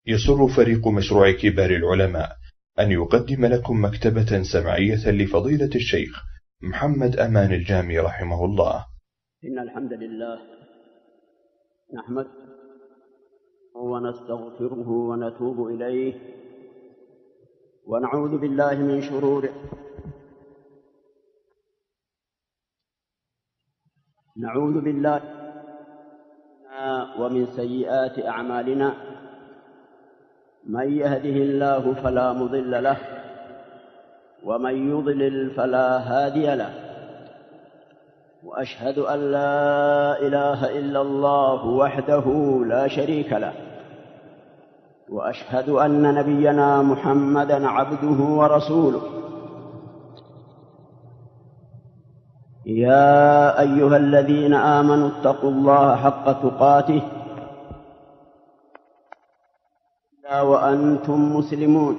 يسر فريق مشروع كبار العلماء أن يقدم لكم مكتبة سمعية لفضيلة الشيخ محمد أمان الجامي رحمه الله. إن الحمد لله نحمده ونستغفره ونتوب إليه ونعوذ بالله من شرور ومن سيئات أعمالنا. من يهده الله فلا مضل له ومن يضلل فلا هادي له، وأشهد أن لا إله إلا الله وحده لا شريك له، وأشهد أن نبينا محمدًا عبده ورسوله. يا أيها الذين آمنوا اتقوا الله حق تقاته وأنتم مسلمون.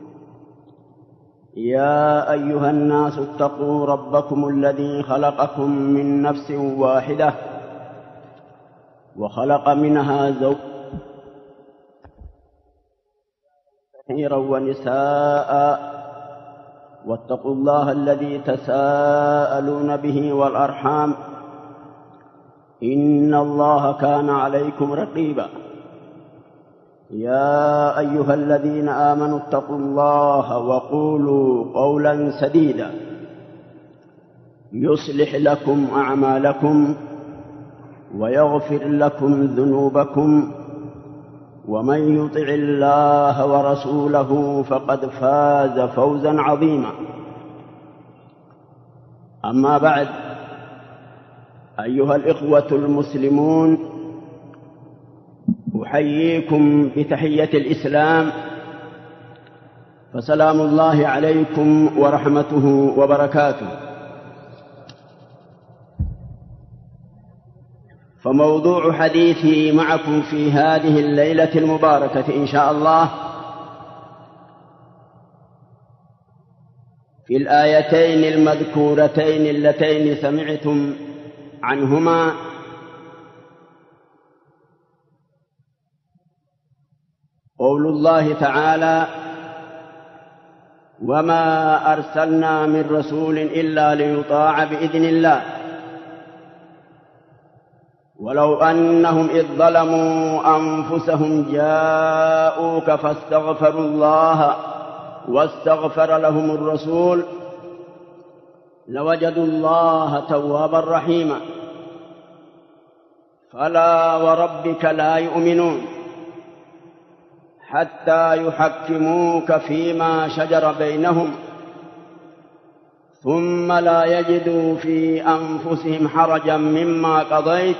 يا أيها الناس اتقوا ربكم الذي خلقكم من نفس واحدة وخلق منها زوجها كثيرا ونساء، واتقوا الله الذي تساءلون به والأرحام، إن الله كان عليكم رقيبا. يا أيها الذين آمنوا اتقوا الله وقولوا قولا سديدا يصلح لكم أعمالكم ويغفر لكم ذنوبكم، ومن يطع الله ورسوله فقد فاز فوزا عظيما. أما بعد، أيها الإخوة المسلمون، أحييكم بتحية الإسلام، فسلام الله عليكم ورحمته وبركاته. فموضوع حديثي معكم في هذه الليلة المباركة إن شاء الله في الآيتين المذكورتين اللتين سمعتم عنهما، قول الله تعالى: وما أرسلنا من رسول إلا ليطاع بإذن الله ولو أنهم إذ ظلموا أنفسهم جاءوك فاستغفروا الله واستغفر لهم الرسول لوجدوا الله توابا رحيما. فلا وربك لا يؤمنون حتى يحكموك فيما شجر بينهم ثم لا يجدوا في أنفسهم حرجا مما قضيت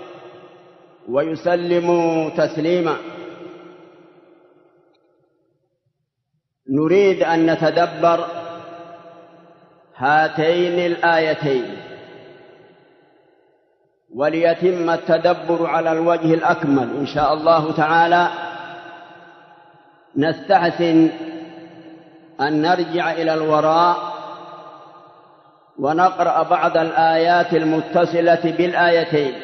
ويسلموا تسليما. نريد أن نتدبر هاتين الآيتين، وليتم التدبر على الوجه الأكمل إن شاء الله تعالى نستحسن أن نرجع إلى الوراء ونقرأ بعض الآيات المتصلة بالآيتين،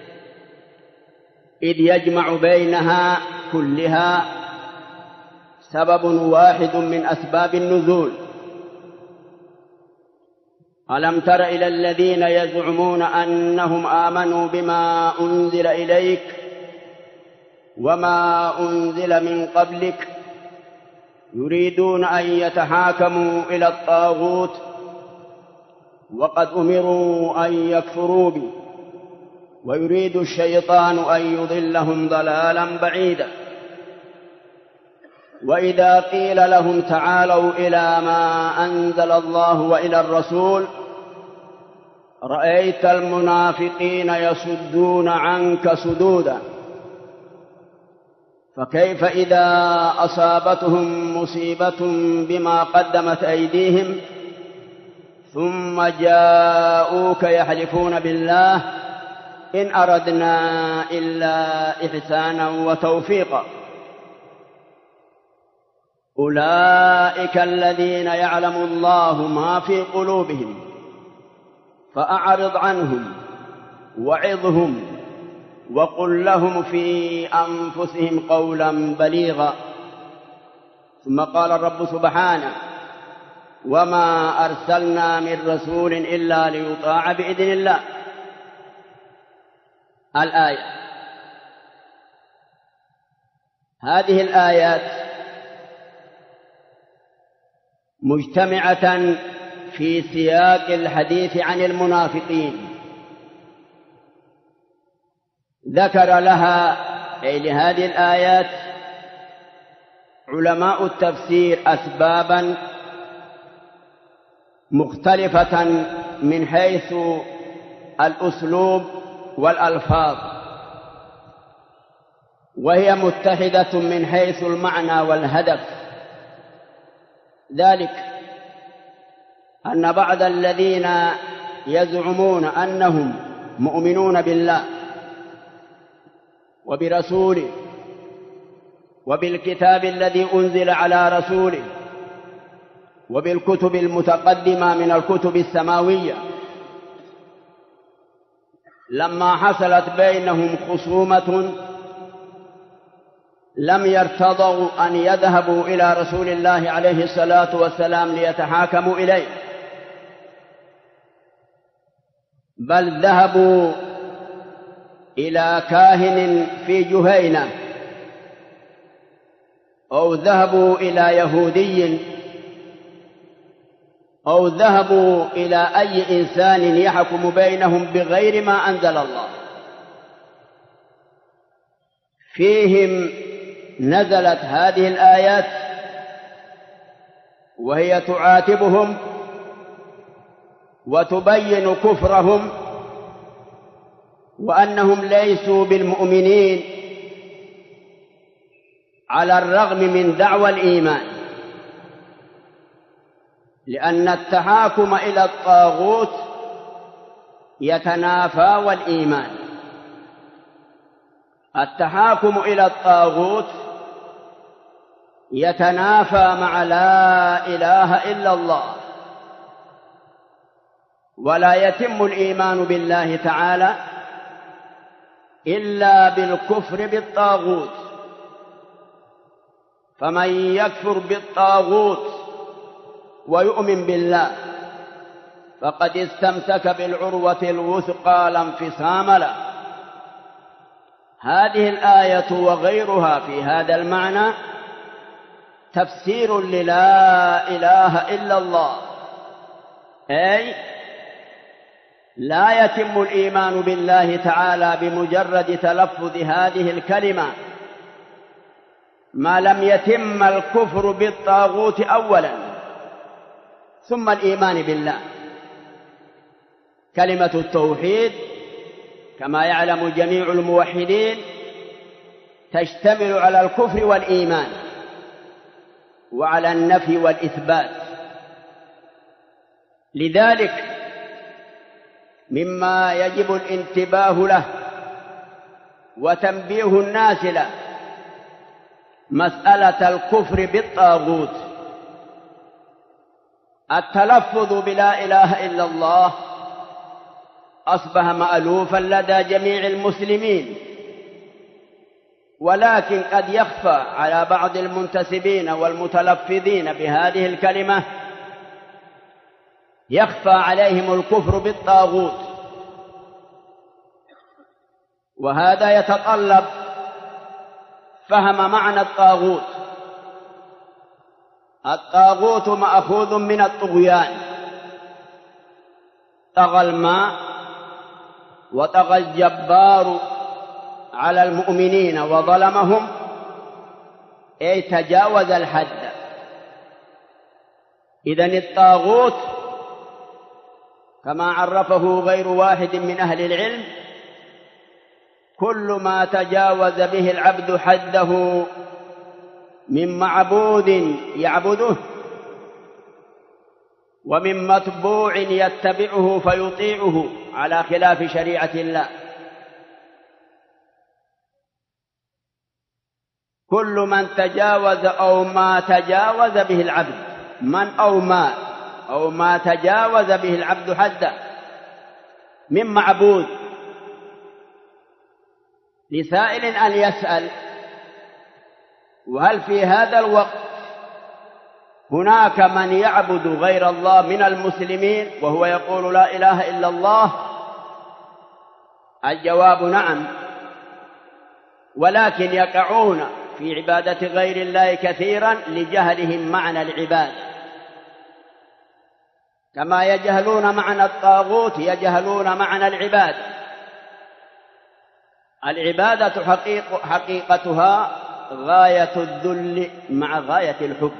إذ يجمع بينها كلها سبب واحد من أسباب النزول. ألم تر إلى الذين يزعمون أنهم آمنوا بما أنزل إليك وما أنزل من قبلك يريدون أن يتحاكموا إلى الطاغوت وقد أمروا أن يكفروا به ويريد الشيطان أن يضلهم ضلالا بعيدا. وإذا قيل لهم تعالوا إلى ما أنزل الله وإلى الرسول رأيت المنافقين يصدون عنك صدودا. فكيف إذا أصابتهم مصيبة بما قدمت أيديهم ثم جاءوك يحلفون بالله إن أردنا إلا إحسانا وتوفيقا. أولئك الذين يعلم الله ما في قلوبهم فأعرض عنهم وعظهم وقل لهم في أنفسهم قولا بليغا. ثم قال الرب سبحانه: وما أرسلنا من رسول إلا ليطاع بإذن الله. الآية. هذه الآيات مجتمعة في سياق الحديث عن المنافقين. ذكر لها أي لهذه الآيات علماء التفسير أسبابا مختلفة من حيث الأسلوب والألفاظ، وهي متحدة من حيث المعنى والهدف. ذلك أن بعض الذين يزعمون أنهم مؤمنون بالله وبرسوله وبالكتاب الذي أنزل على رسوله وبالكتب المتقدمة من الكتب السماوية، لما حصلت بينهم خصومة لم يرتضوا أن يذهبوا إلى رسول الله عليه الصلاة والسلام ليتحاكموا إليه، بل ذهبوا إلى كاهن في جهينة، أو ذهبوا إلى يهودي، أو ذهبوا إلى أي إنسان يحكم بينهم بغير ما أنزل الله. فيهم نزلت هذه الآيات وهي تعاتبهم وتبين كفرهم وأنهم ليسوا بالمؤمنين على الرغم من دعوى الإيمان، لأن التحاكم إلى الطاغوت يتنافى والإيمان. التحاكم إلى الطاغوت يتنافى مع لا إله إلا الله، ولا يتم الإيمان بالله تعالى إلا بالكفر بالطاغوت. فمن يكفر بالطاغوت ويؤمن بالله فقد استمسك بالعروة الوثقى لا انفصام له. هذه الآية وغيرها في هذا المعنى تفسير للا إله إلا الله، أي لا يتم الإيمان بالله تعالى بمجرد تلفظ هذه الكلمة، ما لم يتم الكفر بالطاغوت أولا ثم الإيمان بالله. كلمة التوحيد كما يعلم جميع الموحدين تشتمل على الكفر والإيمان وعلى النفي والإثبات. لذلك مما يجب الانتباه له وتنبيه الناس له مسألة الكفر بالطاغوت. التلفظ بلا إله إلا الله أصبح مألوفا لدى جميع المسلمين، ولكن قد يخفى على بعض المنتسبين والمتلفظين بهذه الكلمة، يخفى عليهم الكفر بالطاغوت، وهذا يتطلب فهم معنى الطاغوت. الطاغوت مأخوذ من الطغيان، طغى الماء وطغى الجبار على المؤمنين وظلمهم، أي تجاوز الحد. إذن الطاغوت كما عرفه غير واحد من أهل العلم كل ما تجاوز به العبد حده من معبود يعبده ومن متبوع يتبعه فيطيعه على خلاف شريعة الله. كل من تجاوز أو ما تجاوز به العبد، من أو ما تجاوز به العبد حده من معبود لسائل أن يسأل: وهل في هذا الوقت هناك من يعبد غير الله من المسلمين وهو يقول لا إله إلا الله؟ الجواب نعم، ولكن يقعون في عبادة غير الله كثيرا لجهلهم معنى العبادة، كما يجهلون معنى الطاغوت يجهلون معنى العبادة. العبادة حقيقتها غاية الذل مع غاية الحب،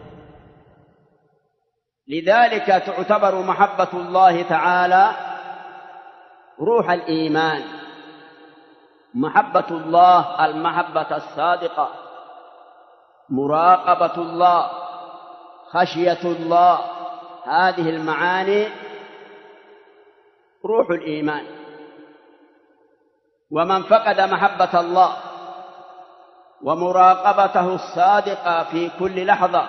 لذلك تعتبر محبة الله تعالى روح الإيمان. محبة الله المحبة الصادقة، مراقبة الله، خشية الله، هذه المعاني روح الإيمان. ومن فقد محبة الله ومراقبته الصادقة في كل لحظة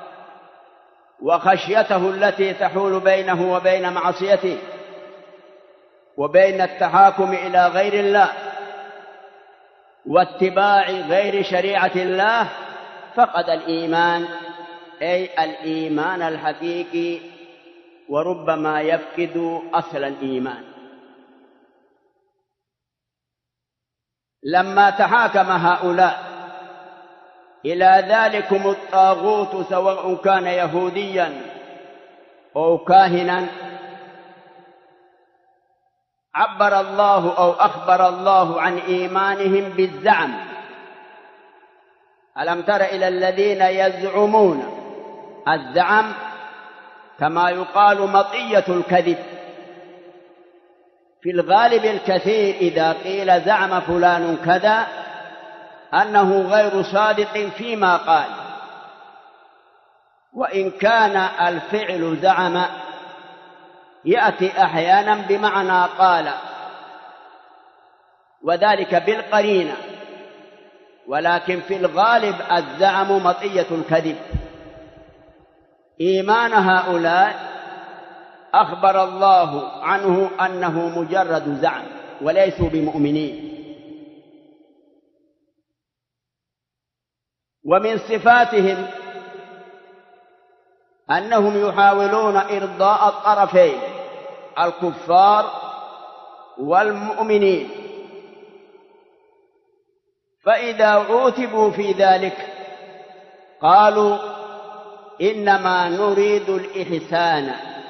وخشيته التي تحول بينه وبين معصيته وبين التحاكم إلى غير الله واتباع غير شريعة الله فقد الإيمان، أي الإيمان الحقيقي، وربما يفقد أصل الإيمان. لما تحاكم هؤلاء إلى ذلكم الطاغوت سواء كان يهوديا أو كاهنا، عبر الله أو أخبر الله عن إيمانهم بالزعم. ألم تر إلى الذين يزعمون؟ الزعم كما يقال مطية الكذب. في الغالب الكثير إذا قيل زعم فلان كذا أنه غير صادق فيما قال، وإن كان الفعل زعم يأتي أحيانا بمعنى قال، وذلك بالقرينة، ولكن في الغالب الزعم مطية الكذب. إيمان هؤلاء أخبر الله عنه أنه مجرد زعم وليسوا بمؤمنين. ومن صفاتهم أنهم يحاولون إرضاء الطرفين الكفار والمؤمنين، فإذا عوتبوا في ذلك قالوا إنما نريد الإحسان،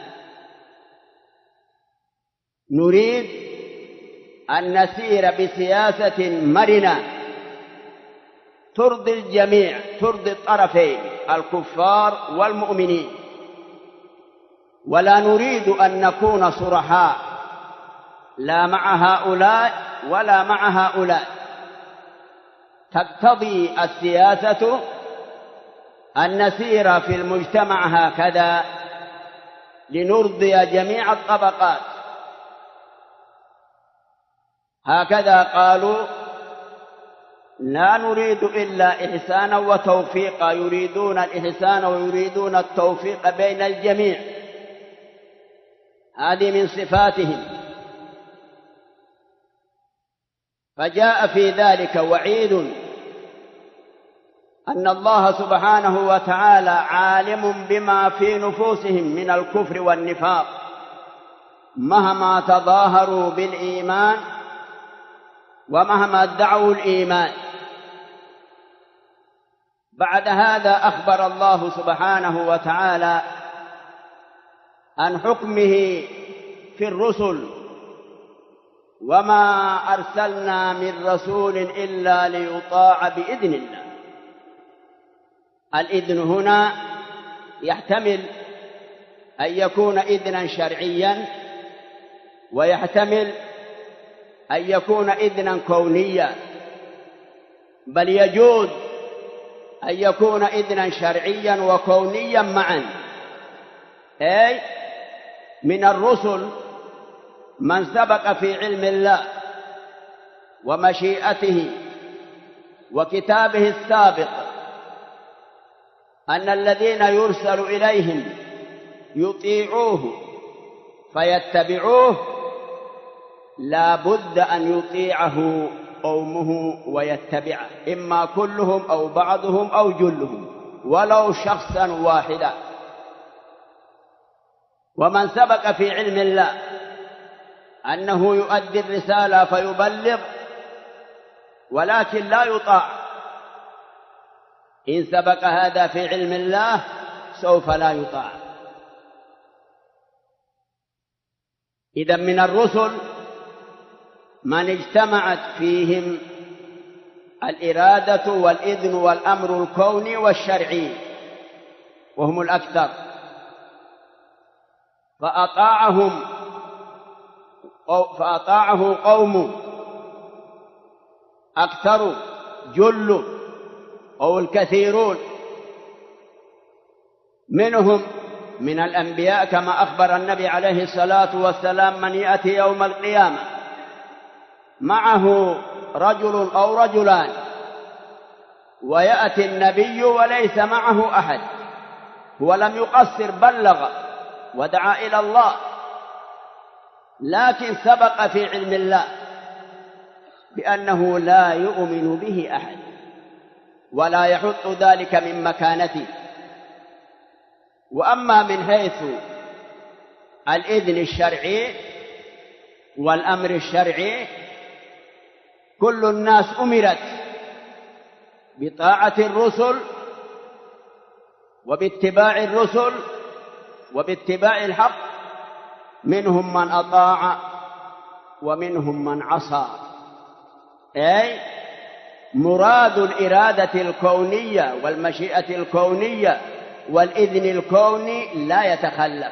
نريد أن نسير بسياسة مرنة ترضي الجميع، ترضي الطرفين الكفار والمؤمنين، ولا نريد أن نكون صرحاء لا مع هؤلاء ولا مع هؤلاء. تقتضي السياسة أن نسير في المجتمع هكذا لنرضي جميع الطبقات. هكذا قالوا: لا نريد إلا إحسانا وتوفيقا، يريدون الإحسان ويريدون التوفيق بين الجميع. هذه من صفاتهم. فجاء في ذلك وعيد أن الله سبحانه وتعالى عالم بما في نفوسهم من الكفر والنفاق مهما تظاهروا بالإيمان ومهما ادعوا الإيمان. بعد هذا أخبر الله سبحانه وتعالى عن حكمه في الرسل: وما أرسلنا من رسول إلا ليطاع بإذن الله. الإذن هنا يحتمل أن يكون إذنا شرعيا، ويحتمل أن يكون إذنا كونيا، بل يجوز أن يكون إذنا شرعيا وكونيا معا. أي من الرسل من سبق في علم الله ومشيئته وكتابه السابق أن الذين يرسل إليهم يطيعوه فيتبعوه، لا بد أن يطيعه قومه ويتبعه، إما كلهم أو بعضهم أو جلهم، ولو شخصا واحدا. ومن سبق في علم الله أنه يؤدي الرسالة فيبلغ ولكن لا يطاع، إن سبق هذا في علم الله سوف لا يطاع. إذن من الرسل من اجتمعت فيهم الإرادة والإذن والأمر الكوني والشرعي، وهم الأكثر، فأطاعه قوم أكثر جل أو الكثيرون منهم من الأنبياء، كما أخبر النبي عليه الصلاة والسلام: من يأتي يوم القيامة معه رجل أو رجلان ويأتي النبي وليس معه أحد، هو لم يقصر، بلغ ودعا إلى الله، لكن سبق في علم الله بأنه لا يؤمن به أحد ولا يحط ذلك من مكانته. وأما من حيث الإذن الشرعي والأمر الشرعي، كل الناس أمرت بطاعة الرسل وباتباع الرسل وباتباع الحق، منهم من أطاع ومنهم من عصى. أي مراد الإرادة الكونية والمشيئة الكونية والإذن الكوني لا يتخلف.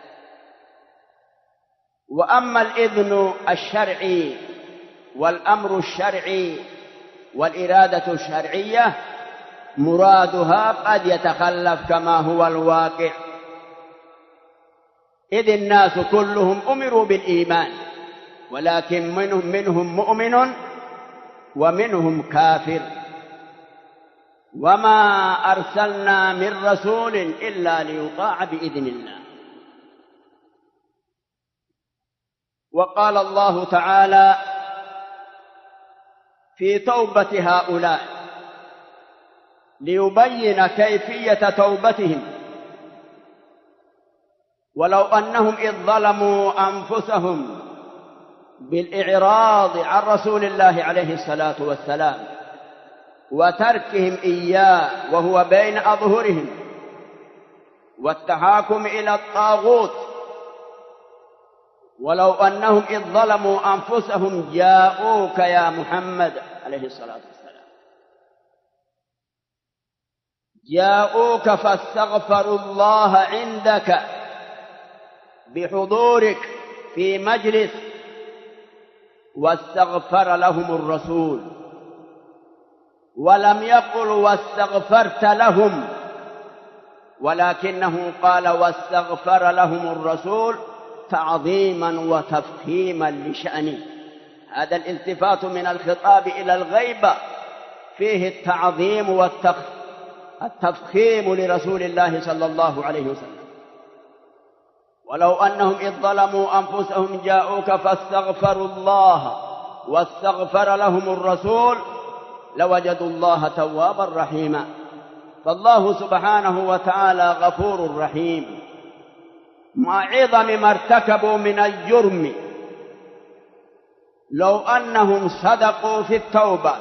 وأما الإذن الشرعي والأمر الشرعي والإرادة الشرعية مرادها قد يتخلف كما هو الواقع، إذ الناس كلهم أمروا بالإيمان، ولكن منهم مؤمن ومنهم كافر. وما أرسلنا من رسول إلا ليطاع بإذن الله. وقال الله تعالى في توبة هؤلاء ليبين كيفية توبتهم: ولو أنهم إذ ظلموا أنفسهم بالإعراض عن رسول الله عليه الصلاة والسلام وتركهم إياه وهو بين أظهرهم والتحاكم إلى الطاغوت، ولو أنهم إذ ظلموا أنفسهم جاءوك يا محمد عليه الصلاة والسلام، جاءوك فاستغفروا الله عندك بحضورك في مجلس واستغفر لهم الرسول، ولم يقل واستغفرت لهم، ولكنه قال واستغفر لهم الرسول تعظيما وتفخيما لشأنه. هذا الالتفات من الخطاب إلى الغيبة فيه التعظيم والتفخيم لرسول الله صلى الله عليه وسلم. ولو أنهم إذ ظلموا أنفسهم جاءوك فاستغفروا الله واستغفر لهم الرسول لوجدوا الله توابا رحيما. فالله سبحانه وتعالى غفور رحيم، مع عظم ما ارتكبوا من الجرم. لو أنهم صدقوا في التوبة،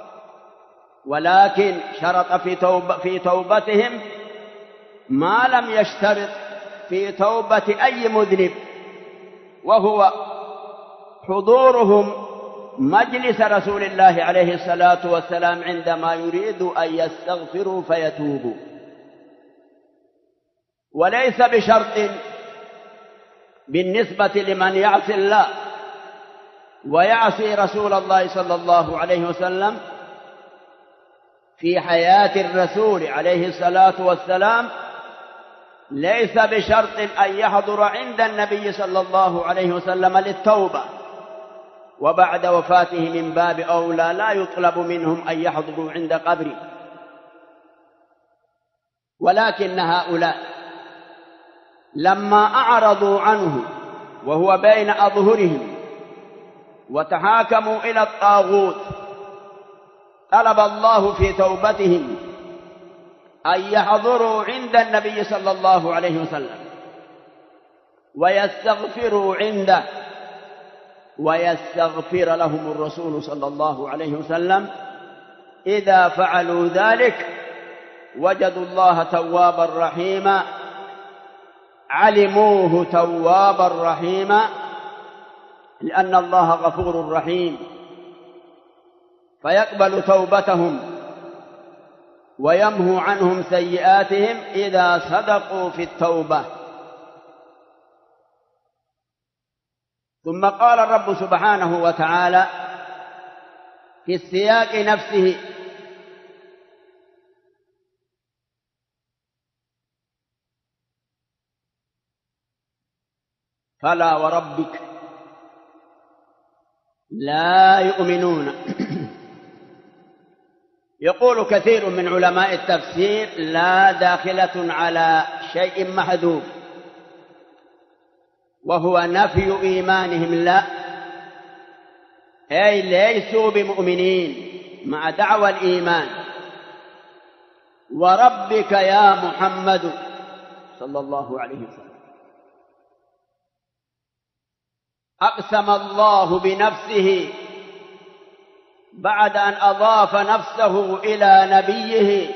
ولكن شرط في توبتهم ما لم يشترط في توبة أي مذنب، وهو حضورهم مجلس رسول الله عليه الصلاة والسلام عندما يريد أن يستغفروا فيتوبوا. وليس بشرط بالنسبة لمن يعصي الله ويعصي رسول الله صلى الله عليه وسلم في حياة الرسول عليه الصلاة والسلام، ليس بشرط أن يحضر عند النبي صلى الله عليه وسلم للتوبة، وبعد وفاته من باب أولى لا يطلب منهم أن يحضروا عند قبره. ولكن هؤلاء لما أعرضوا عنه وهو بين أظهرهم وتحاكموا إلى الطاغوت طلب الله في توبتهم أن يحضروا عند النبي صلى الله عليه وسلم ويستغفروا عنده ويستغفر لهم الرسول صلى الله عليه وسلم. إذا فعلوا ذلك وجدوا الله توابا رحيما، علموه توابا رحيما، لأن الله غفور رحيم، فيقبل توبتهم ويمحو عنهم سيئاتهم إذا صدقوا في التوبة. ثم قال الرب سبحانه وتعالى في السياق نفسه: فلا وربك لا يؤمنون. يقول كثير من علماء التفسير: لا داخلة على شيء محذوف، وهو نفي إيمانهم، لا، أي ليسوا بمؤمنين مع دعوى الإيمان. وربك يا محمد صلى الله عليه وسلم، أقسم الله بنفسه بعد أن أضاف نفسه إلى نبيه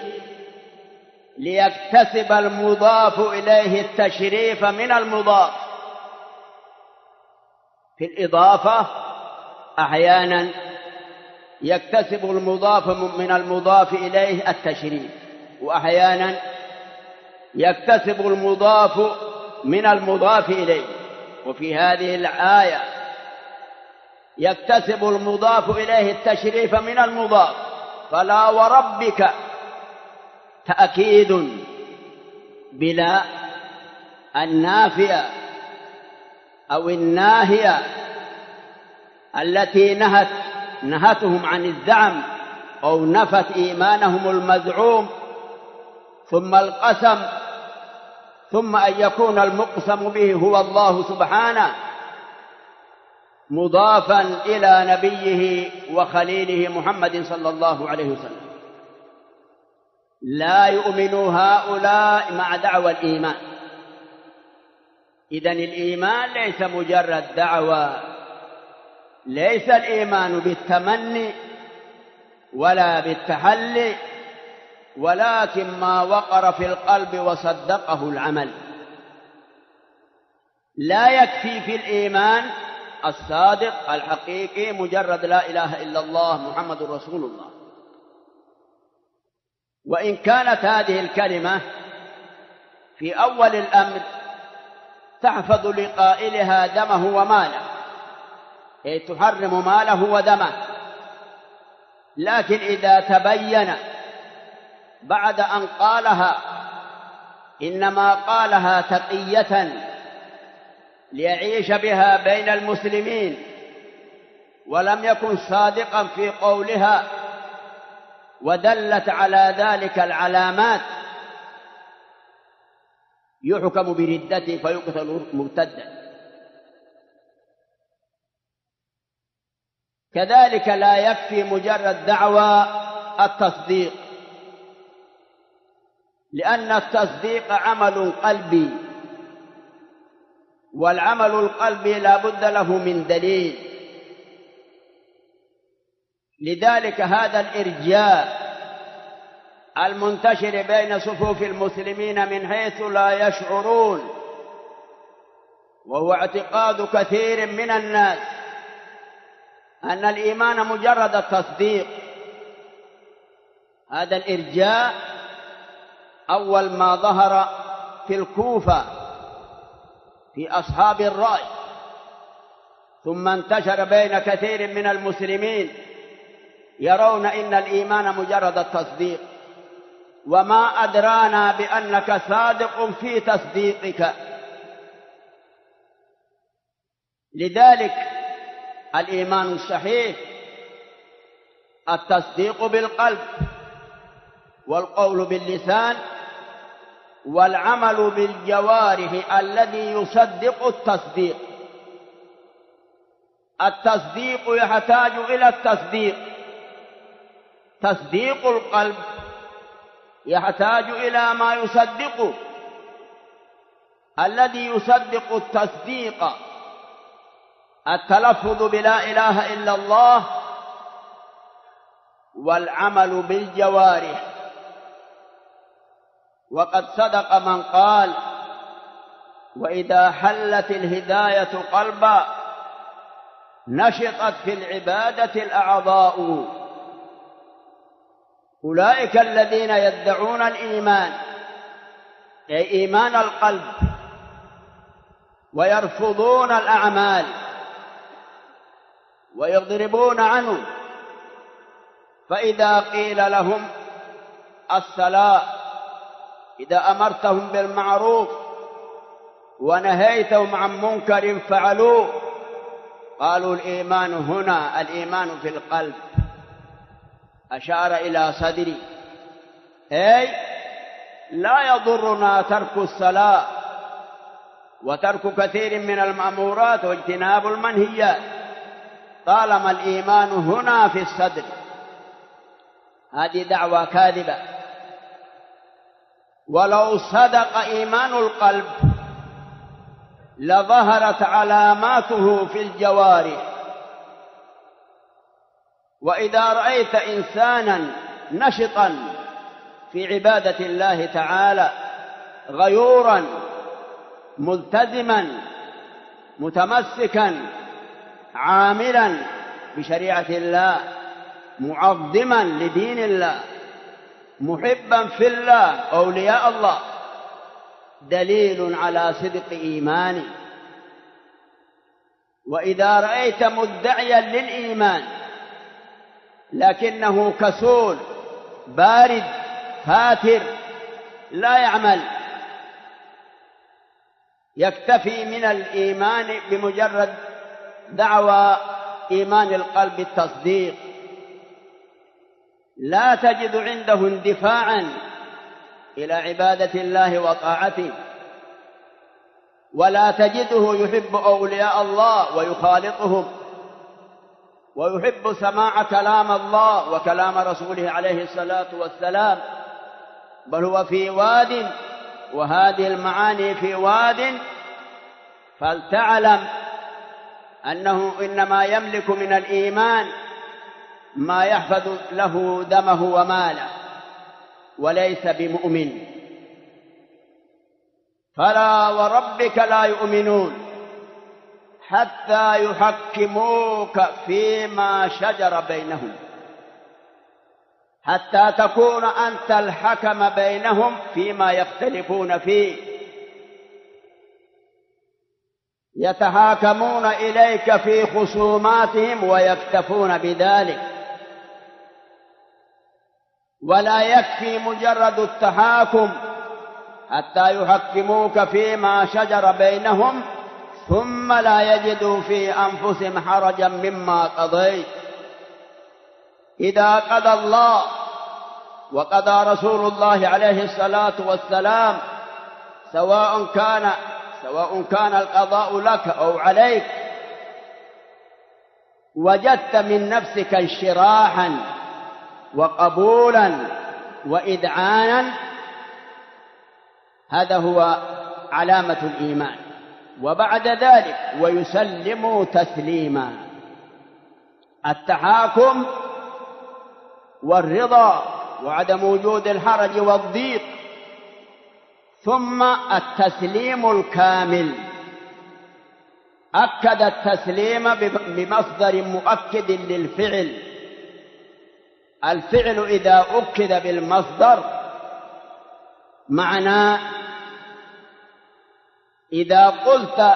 ليكتسب المضاف إليه التشريف من المضاف. في الإضافة أحيانا يكتسب المضاف من المضاف إليه التشريف، وأحيانا يكتسب المضاف من المضاف إليه. وفي هذه الآية يكتسب المضاف إليه التشريف من المضاف. فلا وربك تأكيد بلا النافية أو الناهية التي نهتهم عن الزعم أو نفت إيمانهم المزعوم، ثم القسم، ثم أن يكون المقسم به هو الله سبحانه مضافا إلى نبيه وخليله محمد صلى الله عليه وسلم. لا يؤمن هؤلاء مع دعوى الإيمان. إذن الإيمان ليس مجرد دعوى، ليس الإيمان بالتمني ولا بالتحلي، ولكن ما وقر في القلب وصدقه العمل. لا يكفي في الإيمان الصادق الحقيقي مجرد لا إله إلا الله محمد رسول الله. وإن كانت هذه الكلمة في أول الأمر تحفظ لقائلها دمه وماله، أي تحرم ماله ودمه، لكن إذا تبين بعد أن قالها إنما قالها تقية ليعيش بها بين المسلمين، ولم يكن صادقا في قولها ودلت على ذلك العلامات، يحكم بردته فيقتل مرتدا. كذلك لا يكفي مجرد دعوى التصديق، لأن التصديق عمل قلبي، والعمل القلبي لا بد له من دليل. لذلك هذا الإرجاء المنتشر بين صفوف المسلمين من حيث لا يشعرون، وهو اعتقاد كثير من الناس أن الإيمان مجرد التصديق، هذا الإرجاء أول ما ظهر في الكوفة في أصحاب الرأي، ثم انتشر بين كثير من المسلمين يرون إن الإيمان مجرد التصديق. وما أدرانا بأنك صادق في تصديقك. لذلك الإيمان الصحيح التصديق بالقلب والقول باللسان والعمل بالجوارح الذي يصدق التصديق. التصديق يحتاج إلى التصديق، تصديق القلب يحتاج إلى ما يصدقه. الذي يصدق التصديق التلفظ بلا إله إلا الله والعمل بالجوارح. وقد صدق من قال: وإذا حلت الهداية قلبا نشطت في العبادة الأعضاء. أولئك الذين يدعون الإيمان، أي إيمان القلب، ويرفضون الأعمال ويضربون عنه. فإذا قيل لهم الصلاة، إذا أمرتهم بالمعروف ونهيتهم عن منكر فعلوه، قالوا الإيمان هنا، الإيمان في القلب. أشار إلى صدري، أي لا يضرنا ترك الصلاة وترك كثير من المأمورات واجتناب المنهيات طالما الإيمان هنا في الصدر. هذه دعوة كاذبة. ولو صدق إيمان القلب لظهرت علاماته في الجوارح. وإذا رأيت إنسانا نشطا في عبادة الله تعالى، غيورا ملتزما متمسكا عاملا بشريعة الله، معظما لدين الله، محبا في الله، أولياء الله، دليل على صدق إيمانه. وإذا رأيت مدعيا للإيمان لكنه كسول بارد فاتر لا يعمل، يكتفي من الإيمان بمجرد دعوى إيمان القلب التصديق، لا تجد عنده اندفاعا إلى عبادة الله وطاعته، ولا تجده يحب أولياء الله ويخالطهم، ويحب سماع كلام الله وكلام رسوله عليه الصلاة والسلام، بل هو في واد، وهذه المعاني في واد. فلتعلم أنه إنما يملك من الإيمان ما يحفظ له دمه وماله، وليس بمؤمن. فلا وربك لا يؤمنون حتى يحكموك فيما شجر بينهم، حتى تكون أنت الحكم بينهم فيما يختلفون فيه. يتحاكمون إليك في خصوماتهم ويكتفون بذلك. ولا يكفي مجرد التحاكم حتى يحكموك فيما شجر بينهم ثم لا يجدوا في أنفسهم حرجا مما قضيت. إذا قضى الله وقضى رسول الله عليه الصلاة والسلام، سواء كان القضاء لك أو عليك، وجدت من نفسك انشراحا وقبولا وإذعانا، هذا هو علامة الإيمان. وبعد ذلك ويسلموا تسليما. التحاكم والرضا وعدم وجود الحرج والضيق، ثم التسليم الكامل. أكد التسليم بمصدر مؤكد للفعل. الفعل إذا أكد بالمصدر معناه إذا قلت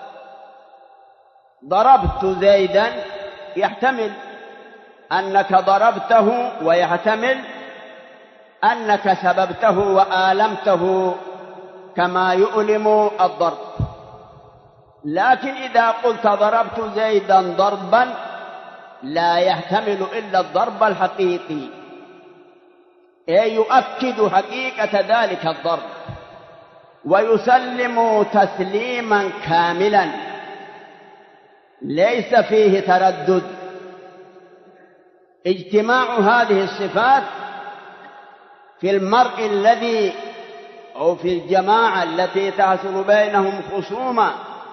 ضربت زيدا يحتمل أنك ضربته، ويحتمل أنك سببته وآلمته كما يؤلم الضرب. لكن إذا قلت ضربت زيدا ضربا لا يحتمل إلا الضرب الحقيقي، أي يؤكد حقيقة ذلك الضرب. ويسلم تسليما كاملا ليس فيه تردد، اجتماع هذه الصفات في المرء الذي أو في الجماعة التي تحصل بينهم خصومة،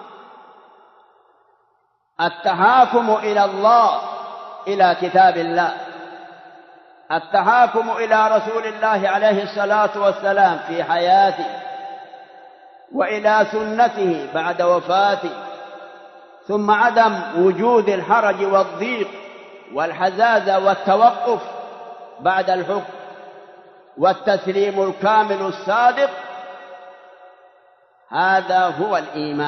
التحاكم إلى الله، إلى كتاب الله، التحاكم إلى رسول الله عليه الصلاة والسلام في حياته، وإلى سنته بعد وفاته، ثم عدم وجود الحرج والضيق والحزازة والتوقف بعد الحكم، والتسليم الكامل الصادق. هذا هو الإيمان،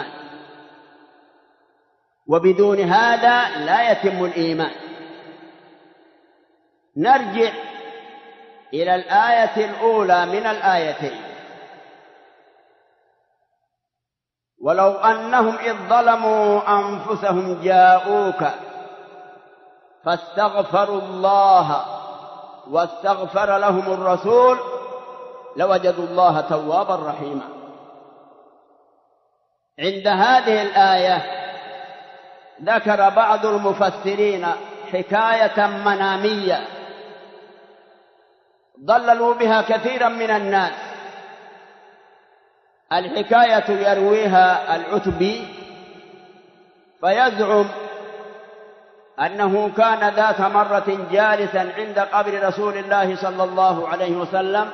وبدون هذا لا يتم الإيمان. نرجع إلى الآية الأولى من الآيتين: ولو أنهم إذ ظلموا أنفسهم جاءوك فاستغفروا الله واستغفر لهم الرسول لوجدوا الله توابا رحيما. عند هذه الآية ذكر بعض المفسرين حكاية منامية ضللوا بها كثيرا من الناس. الحكاية يرويها العتبي، فيزعم أنه كان ذات مرة جالسا عند قبر رسول الله صلى الله عليه وسلم،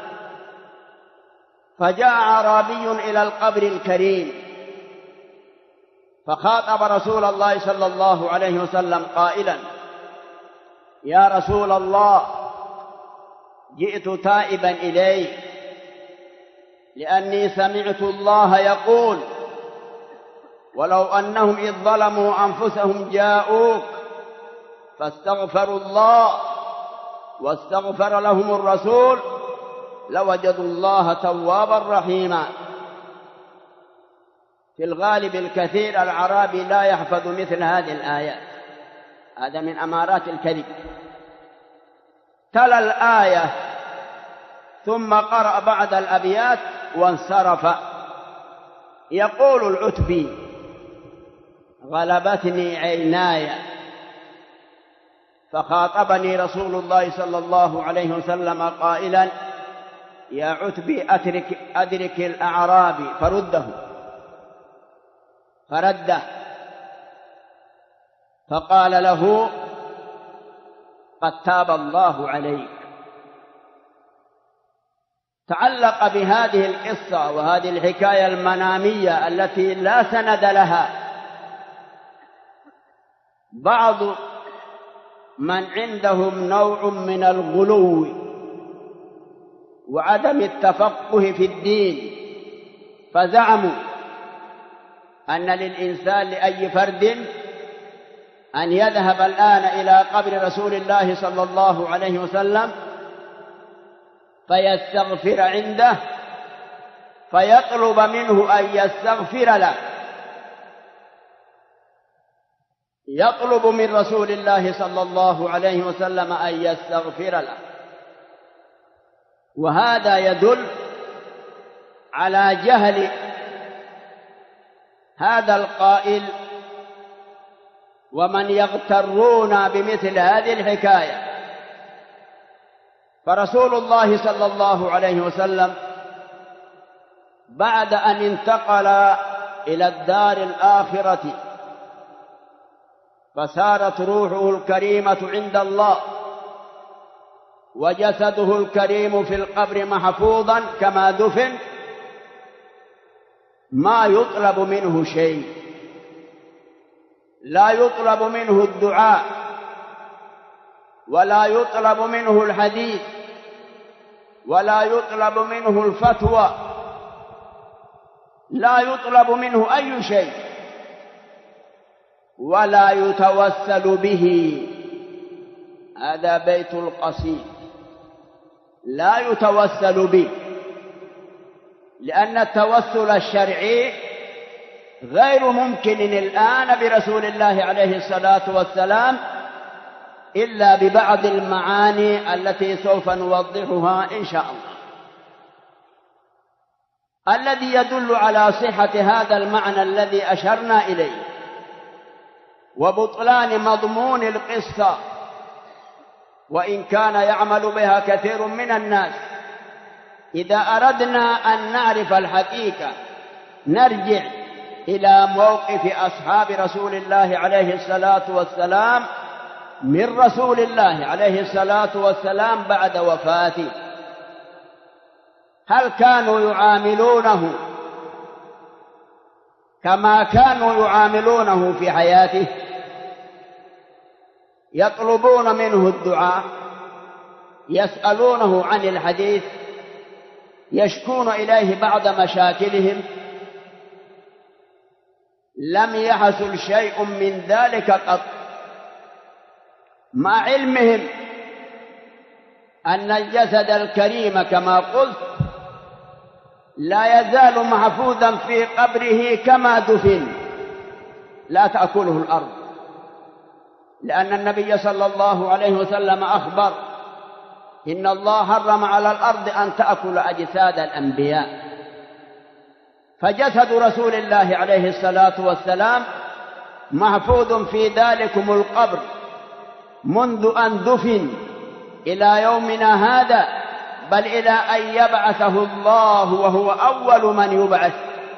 فجاء أعرابي إلى القبر الكريم فخاطب رسول الله صلى الله عليه وسلم قائلا: يا رسول الله، جئت تائبا إليك لأني سمعت الله يقول: ولو أنهم إذ ظلموا أنفسهم جاءوك فاستغفروا الله واستغفر لهم الرسول لوجدوا الله توابا رحيما. في الغالب الكثير الأعرابي لا يحفظ مثل هذه الآيات، هذا من أمارات الكذب. تلا الآية ثم قرأ بعد الأبيات وانصرف. يقول العتبي: غلبتني عيناي فخاطبني رسول الله صلى الله عليه وسلم قائلا: يا عتبي أدرك الأعرابي فرده، فرده فقال له: قد تاب الله عليك. تعلق بهذه القصة وهذه الحكاية المنامية التي لا سند لها بعض من عندهم نوع من الغلو وعدم التفقه في الدين، فزعموا أن للإنسان لأي فرد أن يذهب الآن إلى قبر رسول الله صلى الله عليه وسلم فيستغفر عنده فيطلب منه أن يستغفر له، يطلب من رسول الله صلى الله عليه وسلم أن يستغفر له. وهذا يدل على جهل هذا القائل ومن يغترون بمثل هذه الحكاية. فرسول الله صلى الله عليه وسلم بعد أن انتقل إلى الدار الآخرة فسارت روحه الكريمة عند الله وجسده الكريم في القبر محفوظا كما دفن، ما يطلب منه شيء، لا يطلب منه الدعاء ولا يطلب منه الحديث ولا يطلب منه الفتوى، لا يطلب منه أي شيء، ولا يتوسل به. هذا بيت القصيد، لا يتوسل به، لأن التوسل الشرعي غير ممكن الآن برسول الله عليه الصلاة والسلام إلا ببعض المعاني التي سوف نوضحها إن شاء الله. الذي يدل على صحة هذا المعنى الذي أشرنا إليه وبطلان مضمون القصة وإن كان يعمل بها كثير من الناس. إذا أردنا أن نعرف الحقيقة نرجع إلى موقف أصحاب رسول الله عليه الصلاة والسلام من رسول الله عليه الصلاة والسلام بعد وفاته. هل كانوا يعاملونه كما كانوا يعاملونه في حياته؟ يطلبون منه الدعاء، يسألونه عن الحديث، يشكون إليه بعض مشاكلهم. لم يحصل شيء من ذلك قط، مع علمهم أن الجسد الكريم كما قلت لا يزال محفوظا في قبره كما دفن، لا تأكله الأرض، لأن النبي صلى الله عليه وسلم أخبر إن الله حرم على الأرض أن تأكل أجساد الأنبياء. فجسد رسول الله عليه الصلاة والسلام محفوظ في ذلكم القبر منذ أن دفن إلى يومنا هذا، بل إلى أن يبعثه الله وهو أول من يبعث،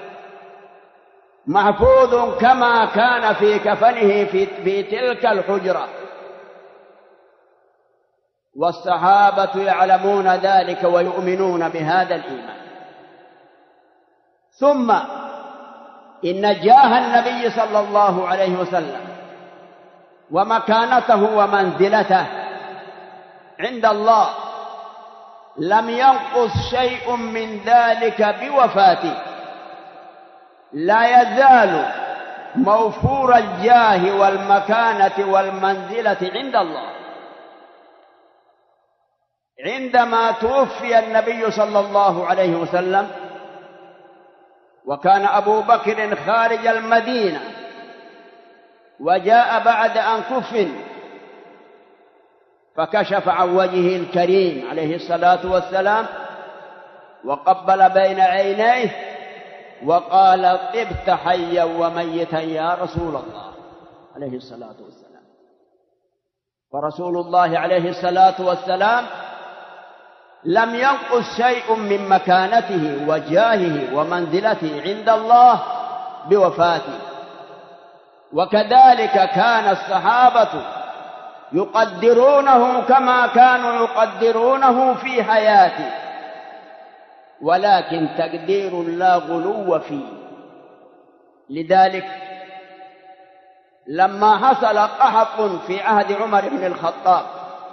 محفوظ كما كان في كفنه في تلك الحجرة. والصحابة يعلمون ذلك ويؤمنون بهذا الإيمان. ثم إن جاه النبي صلى الله عليه وسلم ومكانته ومنزلته عند الله لم ينقص شيء من ذلك بوفاته، لا يزال موفور الجاه والمكانة والمنزلة عند الله. عندما توفي النبي صلى الله عليه وسلم وكان أبو بكر خارج المدينة وجاء بعد أن كفن، فكشف عن وجهه الكريم عليه الصلاة والسلام وقبل بين عينيه وقال: طبت حيا وميتا يا رسول الله عليه الصلاة والسلام. فرسول الله عليه الصلاة والسلام لم ينقص شيء من مكانته وجاهه ومنزلته عند الله بوفاته. وكذلك كان الصحابة يقدرونه كما كانوا يقدرونه في حياته، ولكن تقدير لا غلو فيه. لذلك لما حصل قحط في عهد عمر بن الخطاب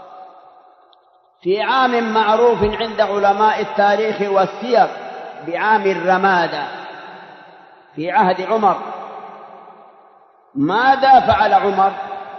في عام معروف عند علماء التاريخ والسير بعام الرمادة في عهد عمر، ماذا فعل عمر؟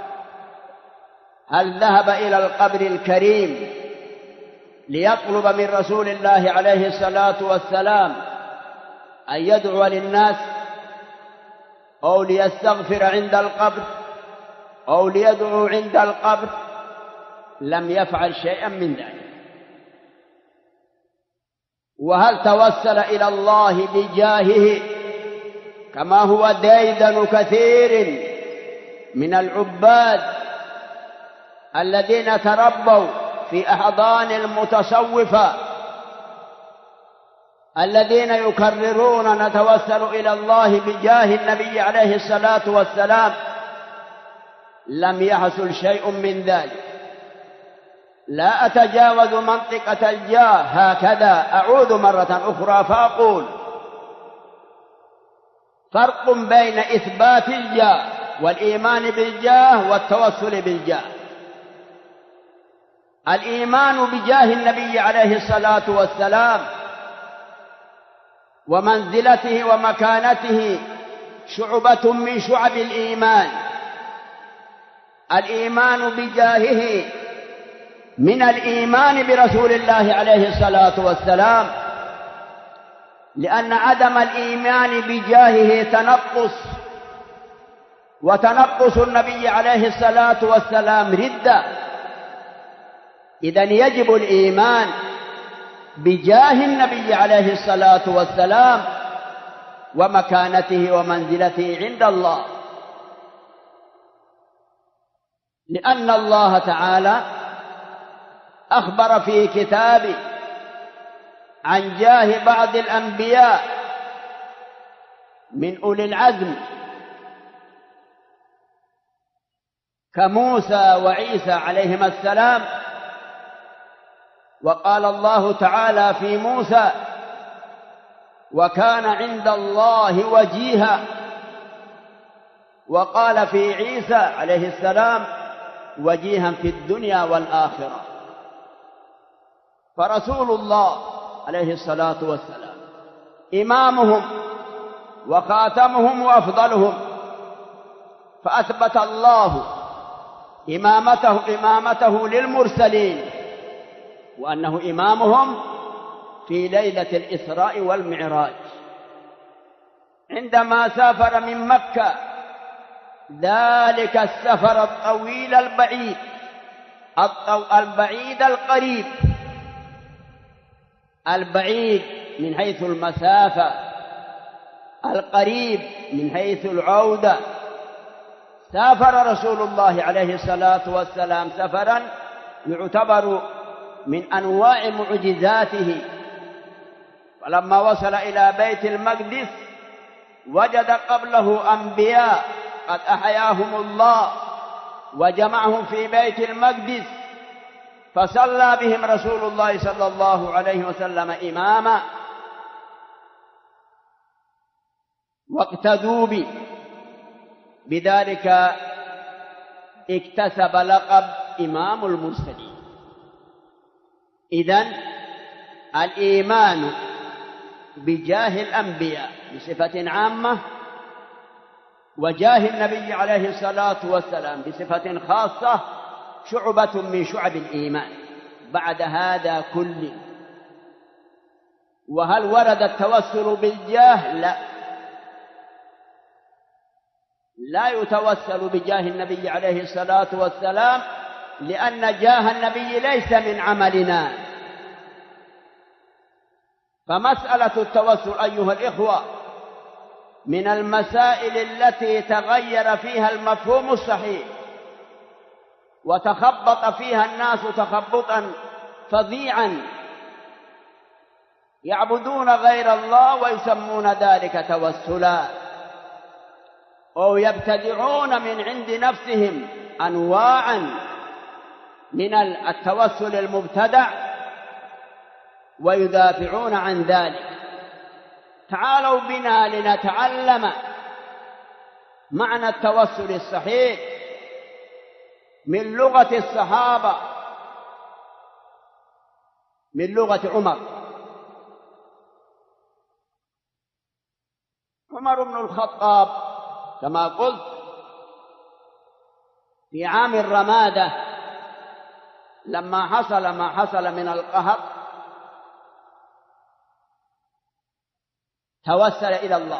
هل ذهب إلى القبر الكريم ليطلب من رسول الله عليه الصلاة والسلام أن يدعو للناس، أو ليستغفر عند القبر، أو ليدعو عند القبر؟ لم يفعل شيئا من ذلك. وهل توسل إلى الله بجاهه كما هو ديدن كثير من العباد الذين تربوا في أحضان المتصوفة الذين يكررون نتوسل إلى الله بجاه النبي عليه الصلاة والسلام؟ لم يحصل شيء من ذلك. لا أتجاوز منطقة الجاه هكذا، أعود مرة أخرى فأقول: فرق بين إثبات الجاه والإيمان بالجاه والتوسل بالجاه. الإيمان بجاه النبي عليه الصلاة والسلام ومنزلته ومكانته شعبة من شعب الإيمان. الإيمان بجاهه من الإيمان برسول الله عليه الصلاة والسلام، لأن عدم الإيمان بجاهه تنقص، وتنقص النبي عليه الصلاة والسلام ردة. إذن يجب الإيمان بجاه النبي عليه الصلاة والسلام ومكانته ومنزلته عند الله، لأن الله تعالى أخبر في كتابه عن جاه بعض الأنبياء من أولي العزم كموسى وعيسى عليهما السلام. وقال الله تعالى في موسى: وكان عند الله وجيها. وقال في عيسى عليه السلام: وجيها في الدنيا والآخرة. فرسول الله عليه الصلاة والسلام إمامهم وخاتمهم وأفضلهم، فأثبت الله إمامته للمرسلين، وأنه إمامهم في ليلة الإسراء والمعراج عندما سافر من مكة ذلك السفر الطويل البعيد القريب، البعيد من حيث المسافة، القريب من حيث العودة. سافر رسول الله عليه الصلاة والسلام سفرا يعتبر من أنواع معجزاته. فلما وصل إلى بيت المقدس وجد قبله أنبياء قد أحياهم الله وجمعهم في بيت المقدس، فصلى بهم رسول الله صلى الله عليه وسلم إماما، واقتدوا به. بذلك اكتسب لقب إمام المرسلين. إذن الإيمان بجاه الأنبياء بصفة عامة، وجاه النبي عليه الصلاة والسلام بصفة خاصة، شعبة من شعب الإيمان بعد هذا كله. وهل ورد التوسل بالجاه؟ لا يتوسل بجاه النبي عليه الصلاة والسلام، لأن جاه النبي ليس من عملنا. فمسألة التوسل أيها الإخوة من المسائل التي تغير فيها المفهوم الصحيح، وتخبط فيها الناس تخبطا فظيعا، يعبدون غير الله ويسمون ذلك توسلا، أو يبتدعون من عند نفسهم أنواعا من التوسل المبتدع ويدافعون عن ذلك. تعالوا بنا لنتعلم معنى التوسل الصحيح من لغة الصحابة، من لغة عمر بن الخطاب كما قلت في عام الرمادة لما حصل ما حصل من القهر توسل إلى الله.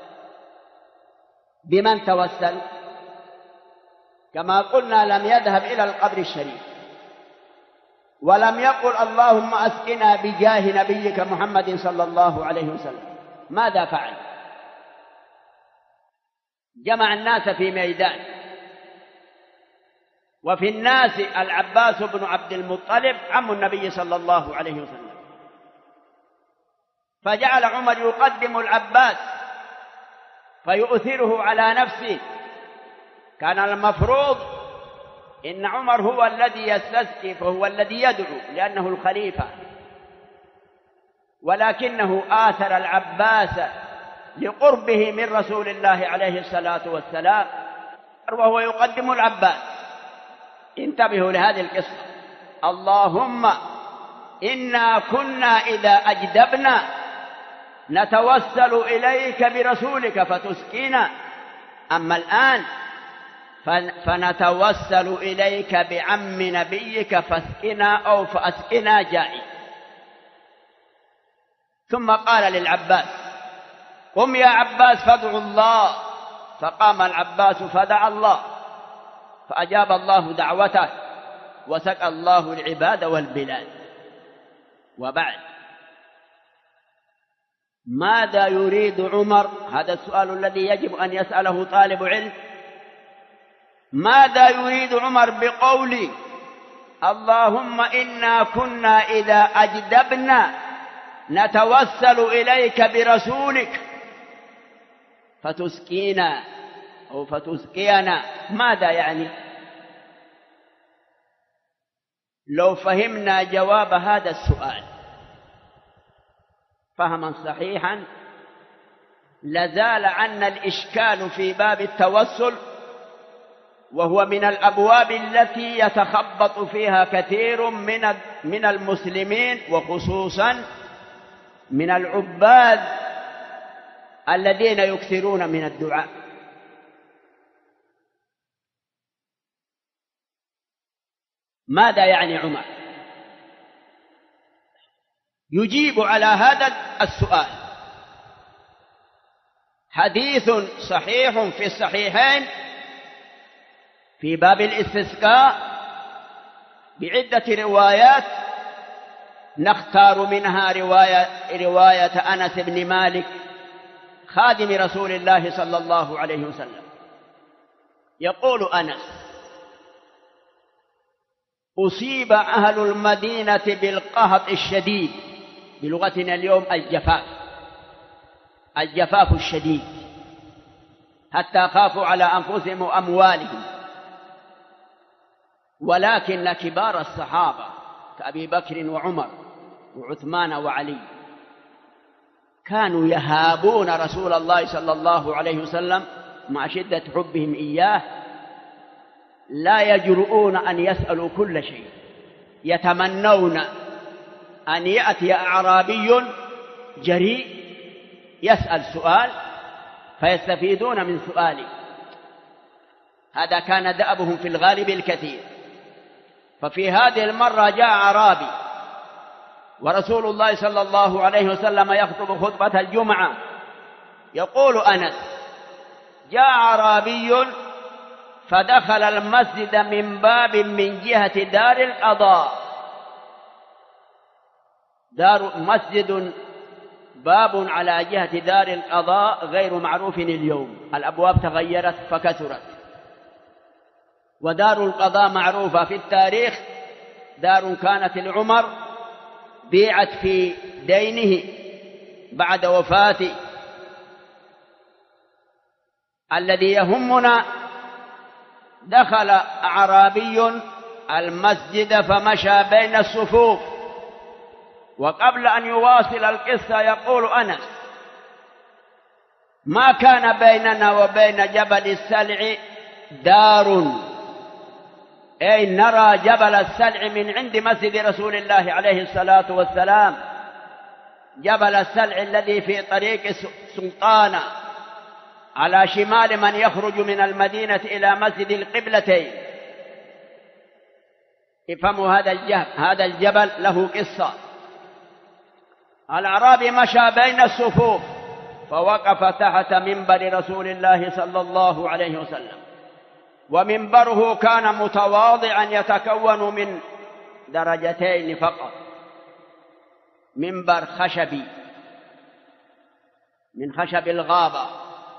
بمن توسل؟ كما قلنا لم يذهب إلى القبر الشريف، ولم يقل اللهم أسقنا بجاه نبيك محمد صلى الله عليه وسلم. ماذا فعل؟ جمع الناس في ميدان، وفي الناس العباس بن عبد المطلب عم النبي صلى الله عليه وسلم، فجعل عمر يقدم العباس فيؤثره على نفسه. كان المفروض إن عمر هو الذي يستسقي، فهو الذي يدعو لأنه الخليفة، ولكنه آثر العباس لقربه من رسول الله عليه الصلاة والسلام وهو يقدم العباس. انتبهوا لهذه القصة. اللهم إنا كنا إذا أجدبنا نتوسل إليك برسولك فتسقينا، أما الآن فنتوسل إليك بعم نبيك فاسقنا أو فأسقنا جائي. ثم قال للعباس: قم يا عباس فادعوا الله. فقام العباس فدعا الله، فأجاب الله دعوته وسقى الله العباد والبلاد. وبعد، ماذا يريد عمر؟ هذا السؤال الذي يجب أن يسأله طالب علم. ماذا يريد عمر بقول اللهم إنا كنا إذا أجدبنا نتوسل إليك برسولك فتسقينا أو فتسقينا. ماذا يعني؟ لو فهمنا جواب هذا السؤال فهما صحيحا لزال عنا الإشكال في باب التوسل، وهو من الأبواب التي يتخبط فيها كثير من المسلمين، وخصوصا من العباد الذين يكثرون من الدعاء. ماذا يعني عمر؟ يجيب على هذا السؤال حديث صحيح في الصحيحين في باب الاستسقاء بعدة روايات، نختار منها رواية أنس بن مالك خادم رسول الله صلى الله عليه وسلم. يقول أنس: أصيب أهل المدينة بالقهط الشديد، بلغتنا اليوم الجفاف الشديد، حتى خافوا على أنفسهم وأموالهم، ولكن كبار الصحابة كأبي بكر وعمر وعثمان وعلي كانوا يهابون رسول الله صلى الله عليه وسلم مع شدة حبهم إياه، لا يجرؤون أن يسألوا كل شيء، يتمنون أن يأتي أعرابي جريء يسأل سؤال فيستفيدون من سؤاله. هذا كان دأبهم في الغالب الكثير. ففي هذه المرة جاء أعرابي ورسول الله صلى الله عليه وسلم يخطب خطبة الجمعة. يقول أنس: جاء أعرابي فدخل المسجد من باب من جهة دار القضاء. مسجد باب على جهة دار القضاء غير معروف اليوم، الأبواب تغيرت فكثرت، ودار القضاء معروفة في التاريخ، دار كانت لعمر بيعت في دينه بعد وفاته. الذي يهمنا: دخل أعرابي المسجد فمشى بين الصفوف، وقبل أن يواصل القصة يقول أنس: ما كان بيننا وبين جبل السلع دار، أي نرى جبل السلع من عند مسجد رسول الله عليه الصلاة والسلام، جبل السلع الذي في طريق سلطانة على شمال من يخرج من المدينة إلى مسجد القبلتين. افهموا هذا الجبل له قصة. الأعرابي مشى بين الصفوف فوقف تحت منبر رسول الله صلى الله عليه وسلم، ومنبره كان متواضعا يتكون من درجتين فقط، منبر خشبي من خشب الغابة.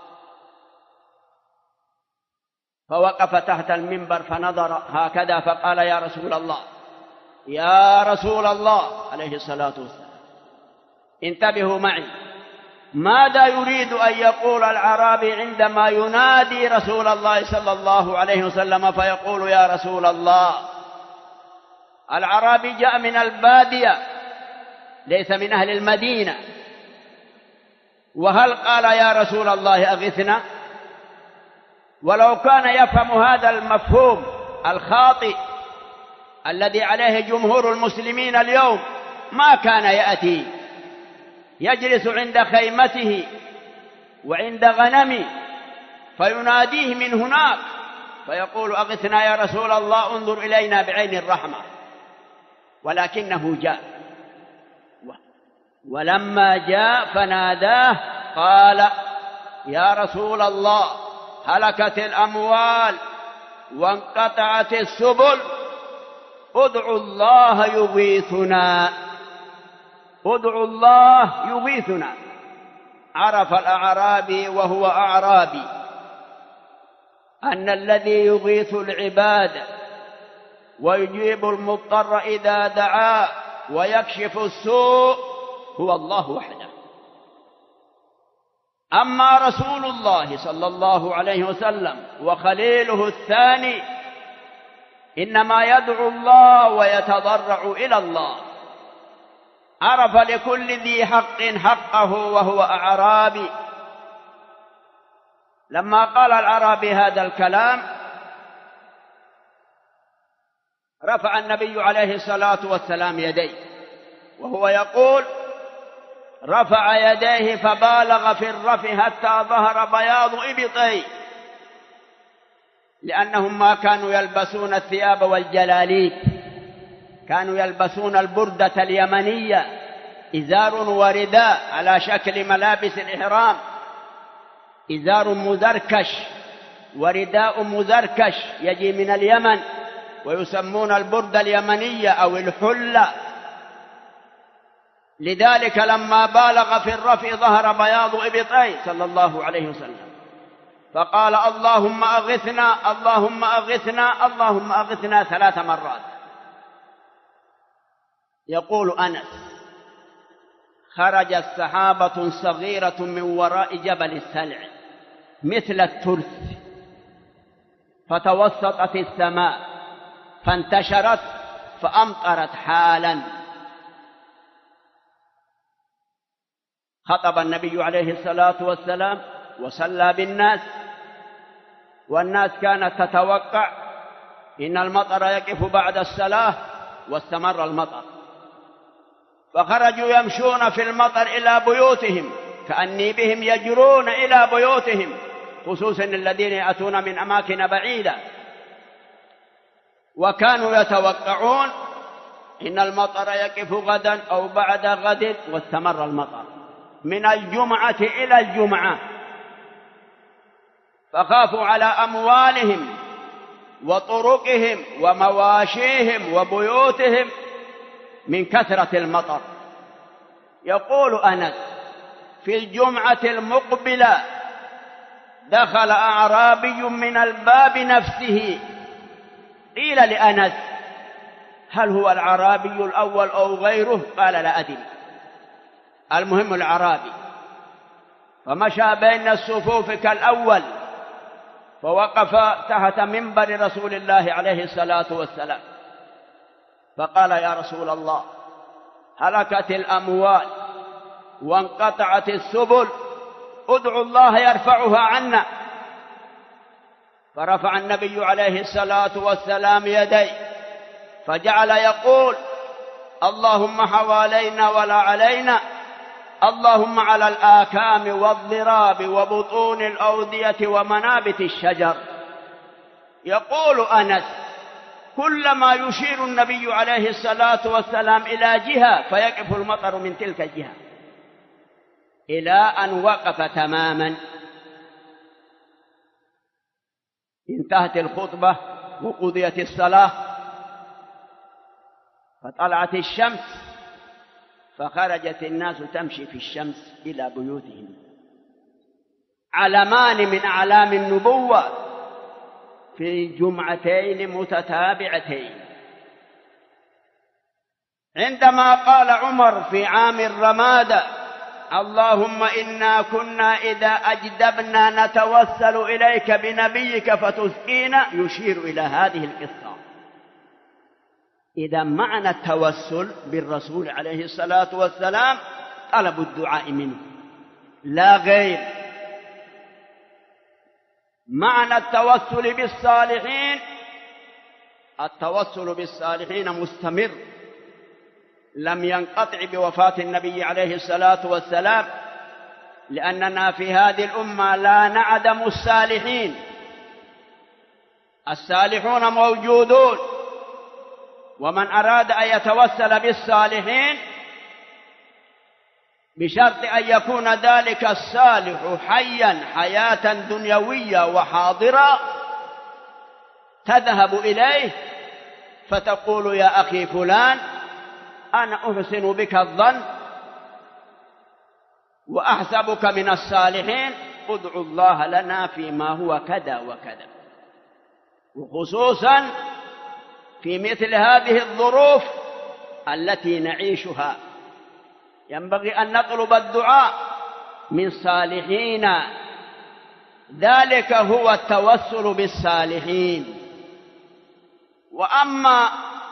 فوقف تحت المنبر فنظر هكذا فقال: يا رسول الله، يا رسول الله عليه الصلاة والسلام، انتبهوا معي، ماذا يريد أن يقول الأعرابي عندما ينادي رسول الله صلى الله عليه وسلم فيقول: يا رسول الله؟ الأعرابي جاء من البادية ليس من أهل المدينة، وهل قال: يا رسول الله أغثنا؟ ولو كان يفهم هذا المفهوم الخاطئ الذي عليه جمهور المسلمين اليوم ما كان يأتي، يجلس عند خيمته وعند غنمه فيناديه من هناك فيقول: أغثنا يا رسول الله، انظر إلينا بعين الرحمة. ولكنه جاء، ولما جاء فناداه قال: يا رسول الله، هلكت الأموال وانقطعت السبل، ادعوا الله يغيثنا، ادعوا الله يغيثنا. عرف الأعرابي وهو أعرابي أن الذي يغيث العباد ويجيب المضطر إذا دعاه ويكشف السوء هو الله وحده. أما رسول الله صلى الله عليه وسلم وخليله الثاني إنما يدعو الله ويتضرع إلى الله. عرف لكل ذي حق حقه وهو أعرابي. لما قال الأعرابي هذا الكلام رفع النبي عليه الصلاة والسلام يديه، وهو يقول: رفع يديه فبالغ في الرفع حتى ظهر بياض إبطيه، لأنهم ما كانوا يلبسون الثياب والجلاليب، كانوا يلبسون البردة اليمنية، إزار ورداء على شكل ملابس الإحرام، إزار مزركش ورداء مزركش يجي من اليمن، ويسمون البردة اليمنية أو الحلة. لذلك لما بالغ في الرفع ظهر بياض إبطيه صلى الله عليه وسلم، فقال: اللهم أغثنا اللهم أغثنا اللهم أغثنا 3 مرات. يقول أنس: خرجت سحابة صغيرة من وراء جبل السلع مثل الترس، فتوسطت السماء فانتشرت فأمطرت حالا. خطب النبي عليه الصلاة والسلام وصلى بالناس، والناس كانت تتوقع إن المطر يقف بعد الصلاة، واستمر المطر، فخرجوا يمشون في المطر إلى بيوتهم كأني بهم يجرون إلى بيوتهم، خصوصا الذين يأتون من أماكن بعيدة، وكانوا يتوقعون إن المطر يقف غدا أو بعد غد، واستمر المطر من الجمعة إلى الجمعة، فخافوا على أموالهم وطرقهم ومواشيهم وبيوتهم من كثرة المطر. يقول أنس: في الجمعة المقبلة دخل أعرابي من الباب نفسه. قيل لأنس: هل هو الأعرابي الأول أو غيره؟ قال: لا أدري، المهم الأعرابي. فمشى بين الصفوف كالأول، فوقف تحت منبر رسول الله عليه الصلاة والسلام، فقال: يا رسول الله، هلكت الأموال وانقطعت السبل، ادعوا الله يرفعها عنا. فرفع النبي عليه الصلاة والسلام يديه فجعل يقول: اللهم حوالينا ولا علينا، اللهم على الآكام والضراب وبطون الأودية ومنابت الشجر. يقول أنس: كلما يشير النبي عليه الصلاة والسلام إلى جهة فيقف المطر من تلك الجهة، إلى أن وقف تماما. انتهت الخطبة وقضيت الصلاة، فطلعت الشمس، فخرجت الناس تمشي في الشمس إلى بيوتهم، علمان من أعلام النبوة في جمعتين متتابعتين. عندما قال عمر في عام الرمادة: اللهم إنا كنا إذا أجدبنا نتوسل إليك بنبيك فتسقينا، يشير إلى هذه القصة. إذا معنى التوسل بالرسول عليه الصلاة والسلام طلب الدعاء منه لا غير. معنى التوسل بالصالحين، التوسل بالصالحين مستمر، لم ينقطع بوفاة النبي عليه الصلاة والسلام، لأننا في هذه الأمة لا نعدم الصالحين، الصالحون موجودون، ومن أراد أن يتوسل بالصالحين بشرط أن يكون ذلك الصالح حيا حياة دنيوية وحاضرة، تذهب إليه فتقول: يا أخي فلان، أنا أحسن بك الظن وأحسبك من الصالحين، ادعو الله لنا فيما هو كذا وكذا. وخصوصا في مثل هذه الظروف التي نعيشها ينبغي أن نطلب الدعاء من صالحين، ذلك هو التوسل بالصالحين. وأما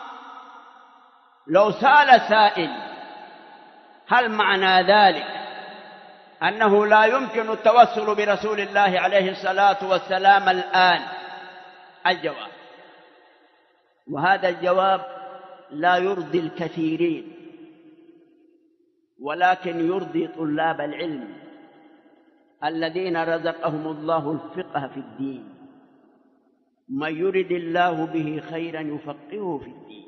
لو سأل سائل هل معنى ذلك أنه لا يمكن التوسل برسول الله عليه الصلاة والسلام الآن؟ الجواب، وهذا الجواب لا يرضي الكثيرين ولكن يرضي طلاب العلم الذين رزقهم الله الفقه في الدين. من يرد الله به خيرا يفقهه في الدين.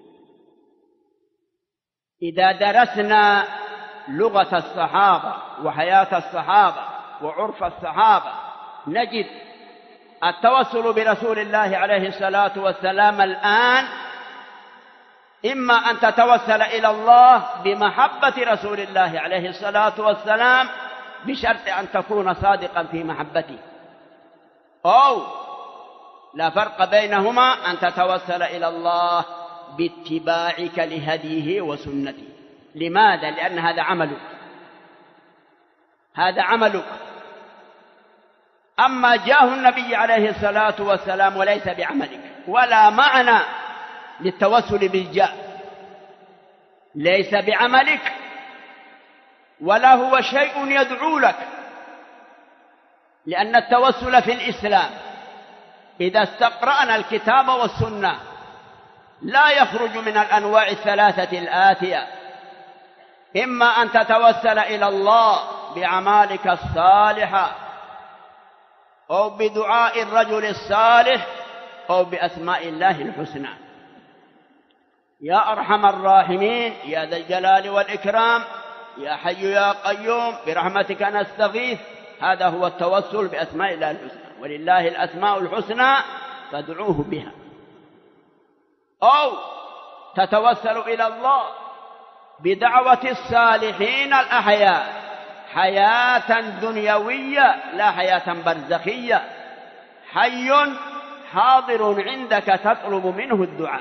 إذا درسنا لغة الصحابة وحياة الصحابة وعرف الصحابة نجد التوسل برسول الله عليه الصلاة والسلام الآن إما أن تتوسل إلى الله بمحبة رسول الله عليه الصلاة والسلام بشرط أن تكون صادقا في محبته، أو لا فرق بينهما أن تتوسل إلى الله باتباعك لهديه وسنته. لماذا؟ لأن هذا عملك، هذا عملك. أما جاه النبي عليه الصلاة والسلام وليس بعملك، ولا معنى للتوسل بالجاه، ليس بعملك ولا هو شيء يدعو لك، لأن التوسل في الإسلام إذا استقرأنا الكتاب والسنة لا يخرج من الأنواع الثلاثة الآتية: إما أن تتوسل إلى الله بأعمالك الصالحة، أو بدعاء الرجل الصالح، أو بأسماء الله الحسنى. يا أرحم الراحمين، يا ذا الجلال والإكرام، يا حي يا قيوم برحمتك نستغيث. هذا هو التوسل بأسماء الله الحسنى، ولله الأسماء الحسنى فادعوه بها. أو تتوسل إلى الله بدعوة الصالحين الأحياء، حياة دنيوية لا حياة برزخية، حي حاضر عندك تطلب منه الدعاء،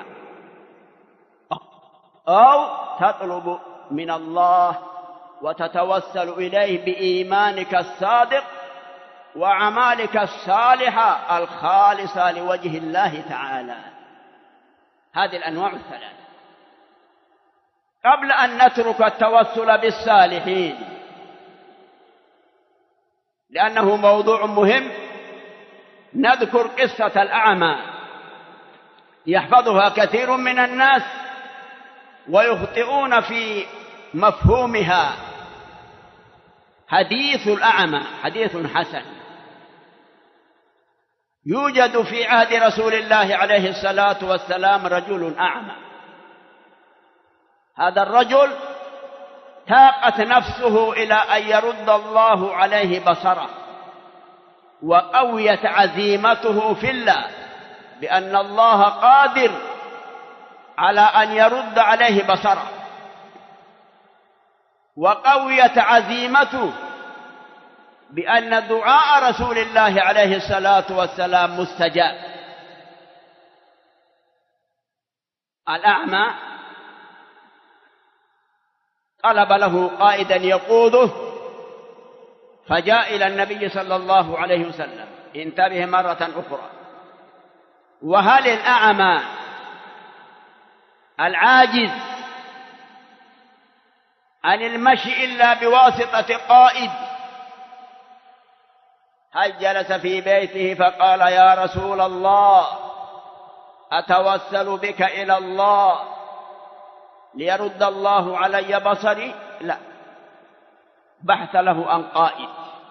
أو تطلب من الله وتتوسل إليه بإيمانك الصادق وأعمالك الصالحة الخالصة لوجه الله تعالى. هذه الأنواع الثلاثة. قبل أن نترك التوسل بالصالحين لأنه موضوع مهم، نذكر قصة الأعمى يحفظها كثير من الناس ويخطئون في مفهومها. حديث الأعمى حديث حسن، يوجد في عهد رسول الله عليه الصلاة والسلام رجل أعمى. هذا الرجل تاقت نفسه إلى أن يرد الله عليه بصره، وقويت عزيمته في الله بأن الله قادر على أن يرد عليه بصره، وقويت عزيمته بأن دعاء رسول الله عليه الصلاة والسلام مستجاب. الأعمى طلب له قائدا يقوده، فجاء إلى النبي صلى الله عليه وسلم. انتبه مرة أخرى، وهل الأعمى العاجز عن المشي إلا بواسطة قائد؟ هل جلس في بيته فقال يا رسول الله أتوسل بك إلى الله ليرد الله علي بصري؟ لا، بحث له عن قائد،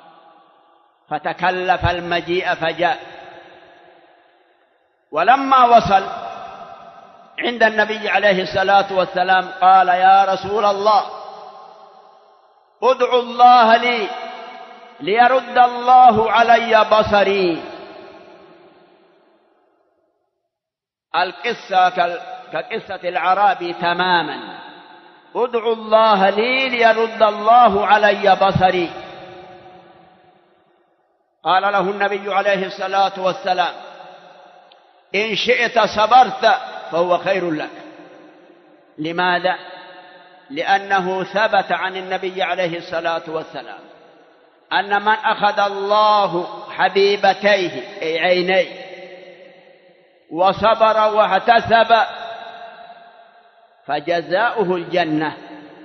فتكلف المجيء فجاء. ولما وصل عند النبي عليه الصلاة والسلام قال يا رسول الله ادعو الله لي ليرد الله علي بصري. القصة كقصة العرابي تماما، ادعو الله لي ليرد الله علي بصري. قال له النبي عليه الصلاة والسلام إن شئت صبرت فهو خير لك. لماذا؟ لأنه ثبت عن النبي عليه الصلاة والسلام أن من أخذ الله حبيبتيه أي عينيه وصبر واحتسب فجزاؤه الجنة.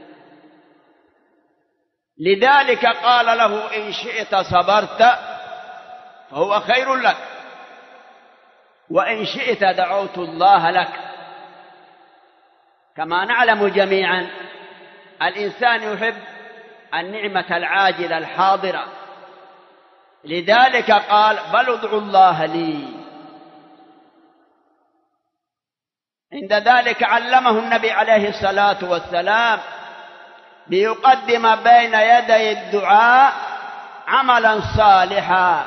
لذلك قال له إن شئت صبرت فهو خير لك، وإن شئت دعوت الله لك. كما نعلم جميعا الإنسان يحب النعمة العاجلة الحاضرة، لذلك قال بل ادعوا الله لي. عند ذلك علمه النبي عليه الصلاة والسلام ليقدم بين يدي الدعاء عملا صالحا.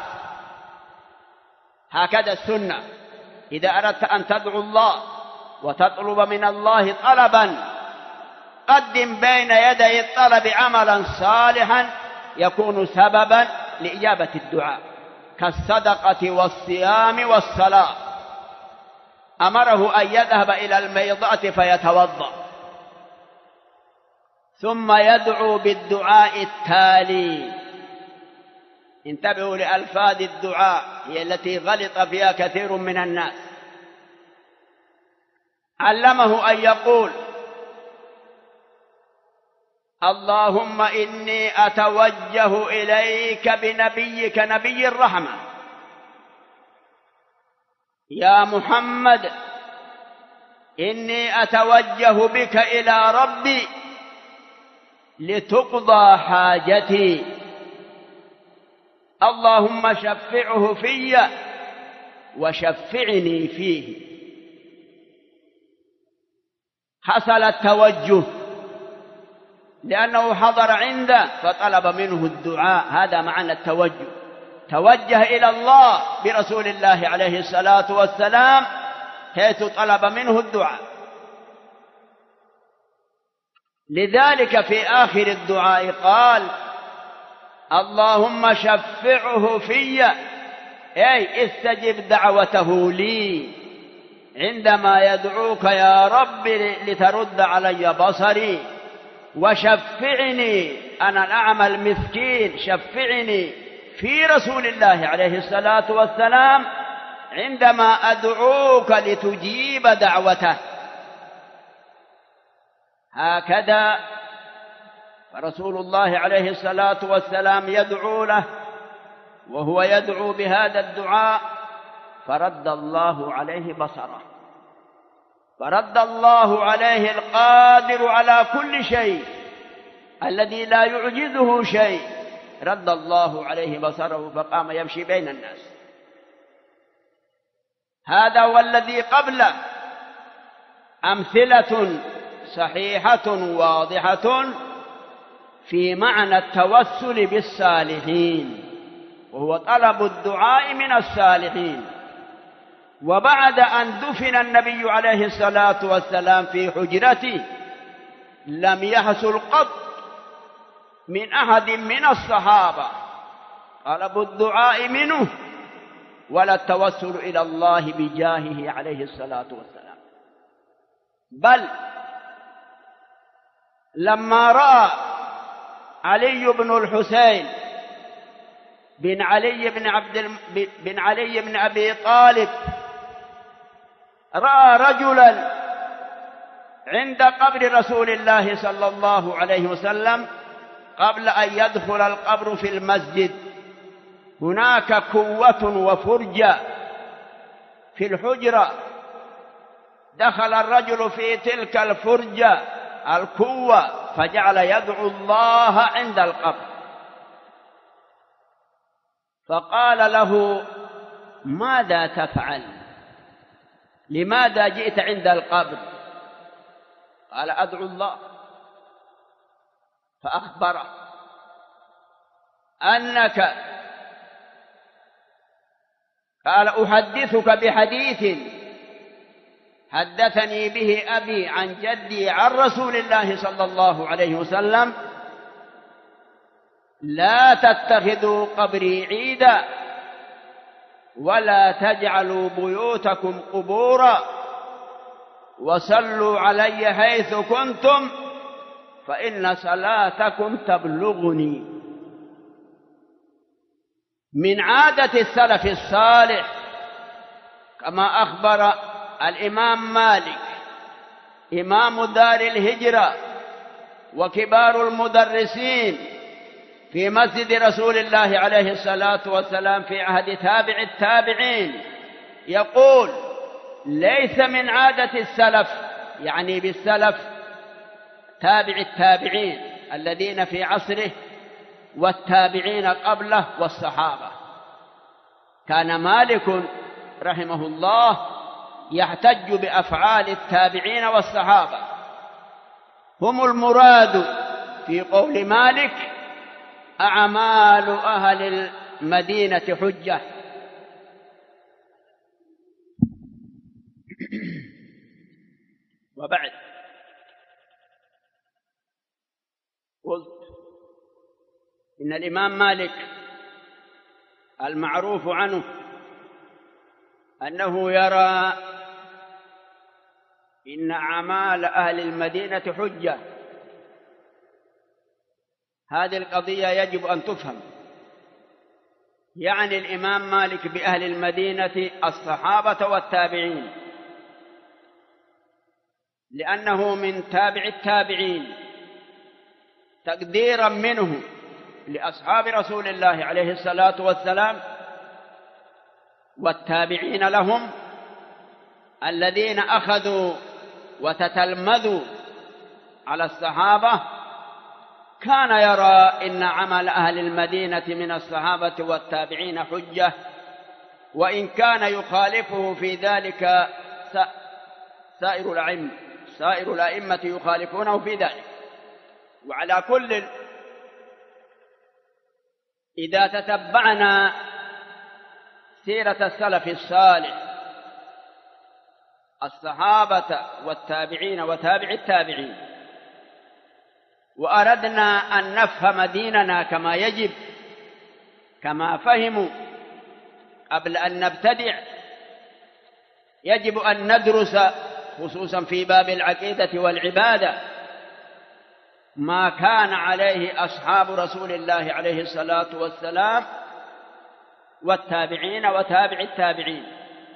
هكذا السنة، إذا أردت أن تدعو الله وتطلب من الله طلبا قدم بين يدي الطلب عملا صالحا يكون سببا لإجابة الدعاء، كالصدقة والصيام والصلاة. أمره أن يذهب إلى الميضة فيتوضأ ثم يدعو بالدعاء التالي. انتبهوا لألفاظ الدعاء، هي التي غلط فيها كثير من الناس. علمه أن يقول اللهم إني أتوجه إليك بنبيك نبي الرحمة يا محمد، إني أتوجه بك إلى ربي لتقضى حاجتي، اللهم شفعه في وشفعني فيه. حصل التوجه لأنه حضر عنده فطلب منه الدعاء، هذا معنى التوجه. توجه إلى الله برسول الله عليه الصلاة والسلام حيث طلب منه الدعاء. لذلك في آخر الدعاء قال اللهم شفعه في أي استجب دعوته لي عندما يدعوك يا رب لترد علي بصري، وشفعني أنا الأعمى المسكين، شفعني في رسول الله عليه الصلاة والسلام عندما أدعوك لتجيب دعوته. هكذا فرسول الله عليه الصلاة والسلام يدعو له وهو يدعو بهذا الدعاء فرد الله عليه بصره، فرد الله عليه القادر على كل شيء الذي لا يعجزه شيء، رد الله عليه بصره فقام يمشي بين الناس. هذا والذي قبله أمثلة صحيحة واضحة في معنى التوسل بالصالحين، وهو طلب الدعاء من الصالحين. وبعد أن دفن النبي عليه الصلاة والسلام في حجرته لم يحصل قط من أحد من الصحابة طلب الدعاء منه ولا التوسل إلى الله بجاهه عليه الصلاة والسلام. بل لما رأى علي بن الحسين بن علي بن أبي طالب رأى رجلا عند قبر رسول الله صلى الله عليه وسلم قبل أن يدخل القبر في المسجد، هناك كوة وفرجة في الحجرة، دخل الرجل في تلك الفرجة الكوة فجعل يدعو الله عند القبر، فقال له ماذا تفعل؟ لماذا جئت عند القبر؟ قال أدعو الله. فأخبره أنك، قال أحدثك بحديث حدثني به أبي عن جدي عن رسول الله صلى الله عليه وسلم، لا تتخذوا قبري عيدا ولا تجعلوا بيوتكم قبورا وصلوا علي حيث كنتم فإن صلاتكم تبلغني. من عادة السلف الصالح كما أخبر الإمام مالك إمام دار الهجرة وكبار المدرسين في مسجد رسول الله عليه الصلاة والسلام في عهد تابع التابعين، يقول: ليس من عادة السلف، يعني بالسلف تابع التابعين الذين في عصره والتابعين قبله والصحابة. كان مالك رحمه الله يحتج بأفعال التابعين والصحابة، هم المراد في قول مالك: أعمال أهل المدينة حجة. وبعد قلت إن الإمام مالك المعروف عنه أنه يرى إن أعمال أهل المدينة حجة. هذه القضية يجب أن تفهم. يعني الإمام مالك بأهل المدينة الصحابة والتابعين، لأنه من تابع التابعين تقديرا منه لأصحاب رسول الله عليه الصلاة والسلام والتابعين لهم الذين أخذوا وتتلمذوا على الصحابة. كان يرى إن عمل أهل المدينة من الصحابة والتابعين حجة، وإن كان يخالفه في ذلك سائر الأئمة يخالفونه في ذلك. وعلى كل، إذا تتبعنا سيرة السلف الصالح الصحابة والتابعين وتابع التابعين، وأردنا أن نفهم ديننا كما يجب، كما فهموا قبل أن نبتدع، يجب أن ندرس خصوصا في باب العقيدة والعبادة ما كان عليه أصحاب رسول الله عليه الصلاة والسلام والتابعين وتابع التابعين.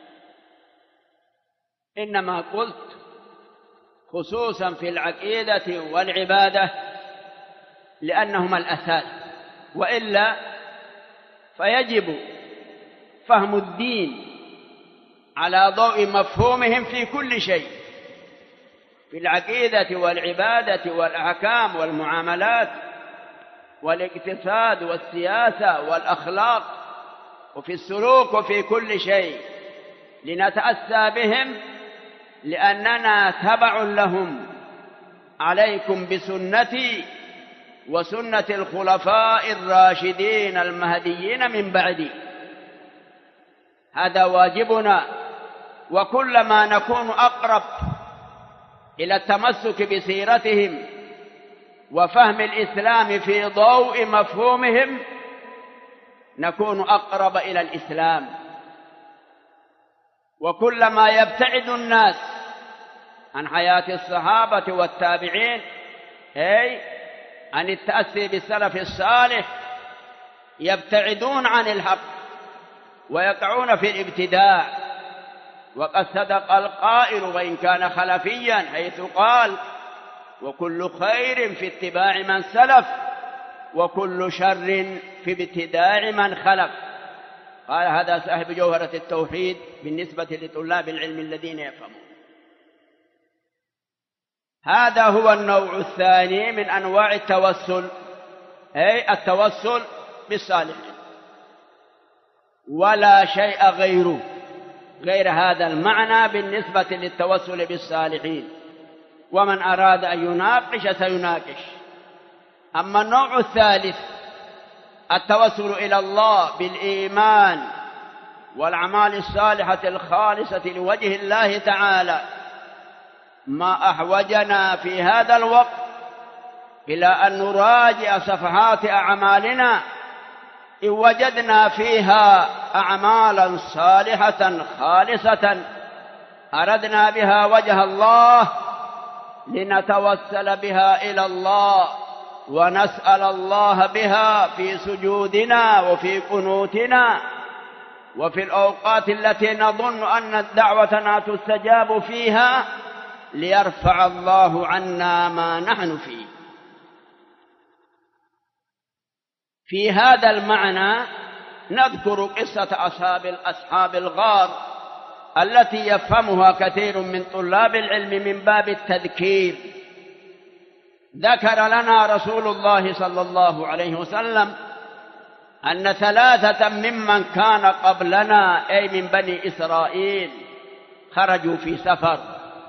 إنما قلت خصوصا في العقيدة والعبادة لأنهما الأساس، وإلا فيجب فهم الدين على ضوء مفهومهم في كل شيء، في العقيدة والعبادة والأحكام والمعاملات والاقتصاد والسياسة والأخلاق وفي السلوك وفي كل شيء، لنتأسى بهم لأننا تبع لهم. عليكم بسنتي وسنة الخلفاء الراشدين المهديين من بعدي، هذا واجبنا. وكلما نكون أقرب إلى التمسك بسيرتهم وفهم الإسلام في ضوء مفهومهم نكون أقرب إلى الإسلام. وكلما يبتعد الناس عن حياة الصحابة والتابعين، أي عن التأسي بالسلف الصالح، يبتعدون عن الحق ويقعون في الابتداع. وقد صدق القائل وإن كان خلفيا حيث قال: وكل خير في اتباع من سلف وكل شر في ابتداع من خلف. قال هذا صاحب جوهرة التوحيد بالنسبة لطلاب العلم الذين يفهمون. هذا هو النوع الثاني من أنواع التوسل، أي التوسل بالصالحين، ولا شيء غير هذا المعنى بالنسبة للتوسل بالصالحين. ومن أراد أن يناقش سيناقش. أما النوع الثالث التوسل إلى الله بالإيمان والأعمال الصالحة الخالصة لوجه الله تعالى، ما أحوجنا في هذا الوقت إلى أن نراجع صفحات أعمالنا إن وجدنا فيها أعمالا صالحة خالصة أردنا بها وجه الله لنتوسل بها إلى الله ونسأل الله بها في سجودنا وفي قنوتنا وفي الأوقات التي نظن أن دعوتنا تستجاب فيها، ليرفع الله عنا ما نحن فيه. في هذا المعنى نذكر قصة أصحاب الغار التي يفهمها كثير من طلاب العلم من باب التذكير. ذكر لنا رسول الله صلى الله عليه وسلم أن 3 ممن كان قبلنا أي من بني إسرائيل خرجوا في سفر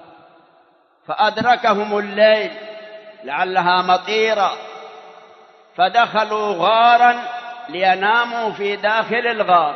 فأدركهم الليل لعلها مطيرة، فدخلوا غارا ليناموا في داخل الغار،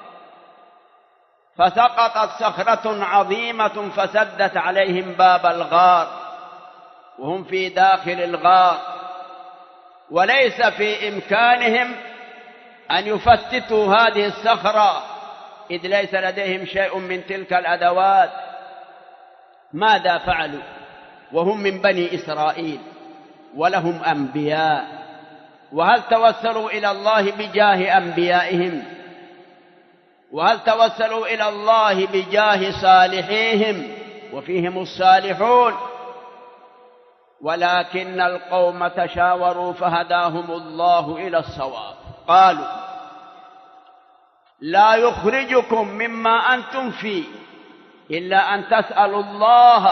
فسقطت صخرة عظيمة فسدت عليهم باب الغار وهم في داخل الغار، وليس في إمكانهم أن يفتتوا هذه الصخرة إذ ليس لديهم شيء من تلك الأدوات. ماذا فعلوا وهم من بني إسرائيل ولهم أنبياء؟ وهل توسلوا إلى الله بجاه أنبيائهم؟ وهل توسلوا إلى الله بجاه صالحيهم وفيهم الصالحون؟ ولكن القوم تشاوروا فهداهم الله إلى الصواب. قالوا: لا يخرجكم مما أنتم فيه إلا أن تسألوا الله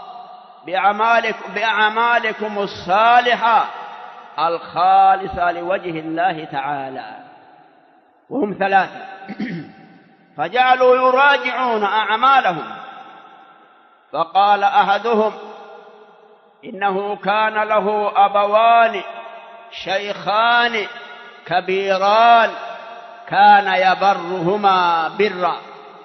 بأعمالكم الصالحة الخالصة لوجه الله تعالى. وهم 3 فجعلوا يراجعون أعمالهم، فقال أحدهم: إنه كان له أبوان شيخان كبيران كان يبرهما برا،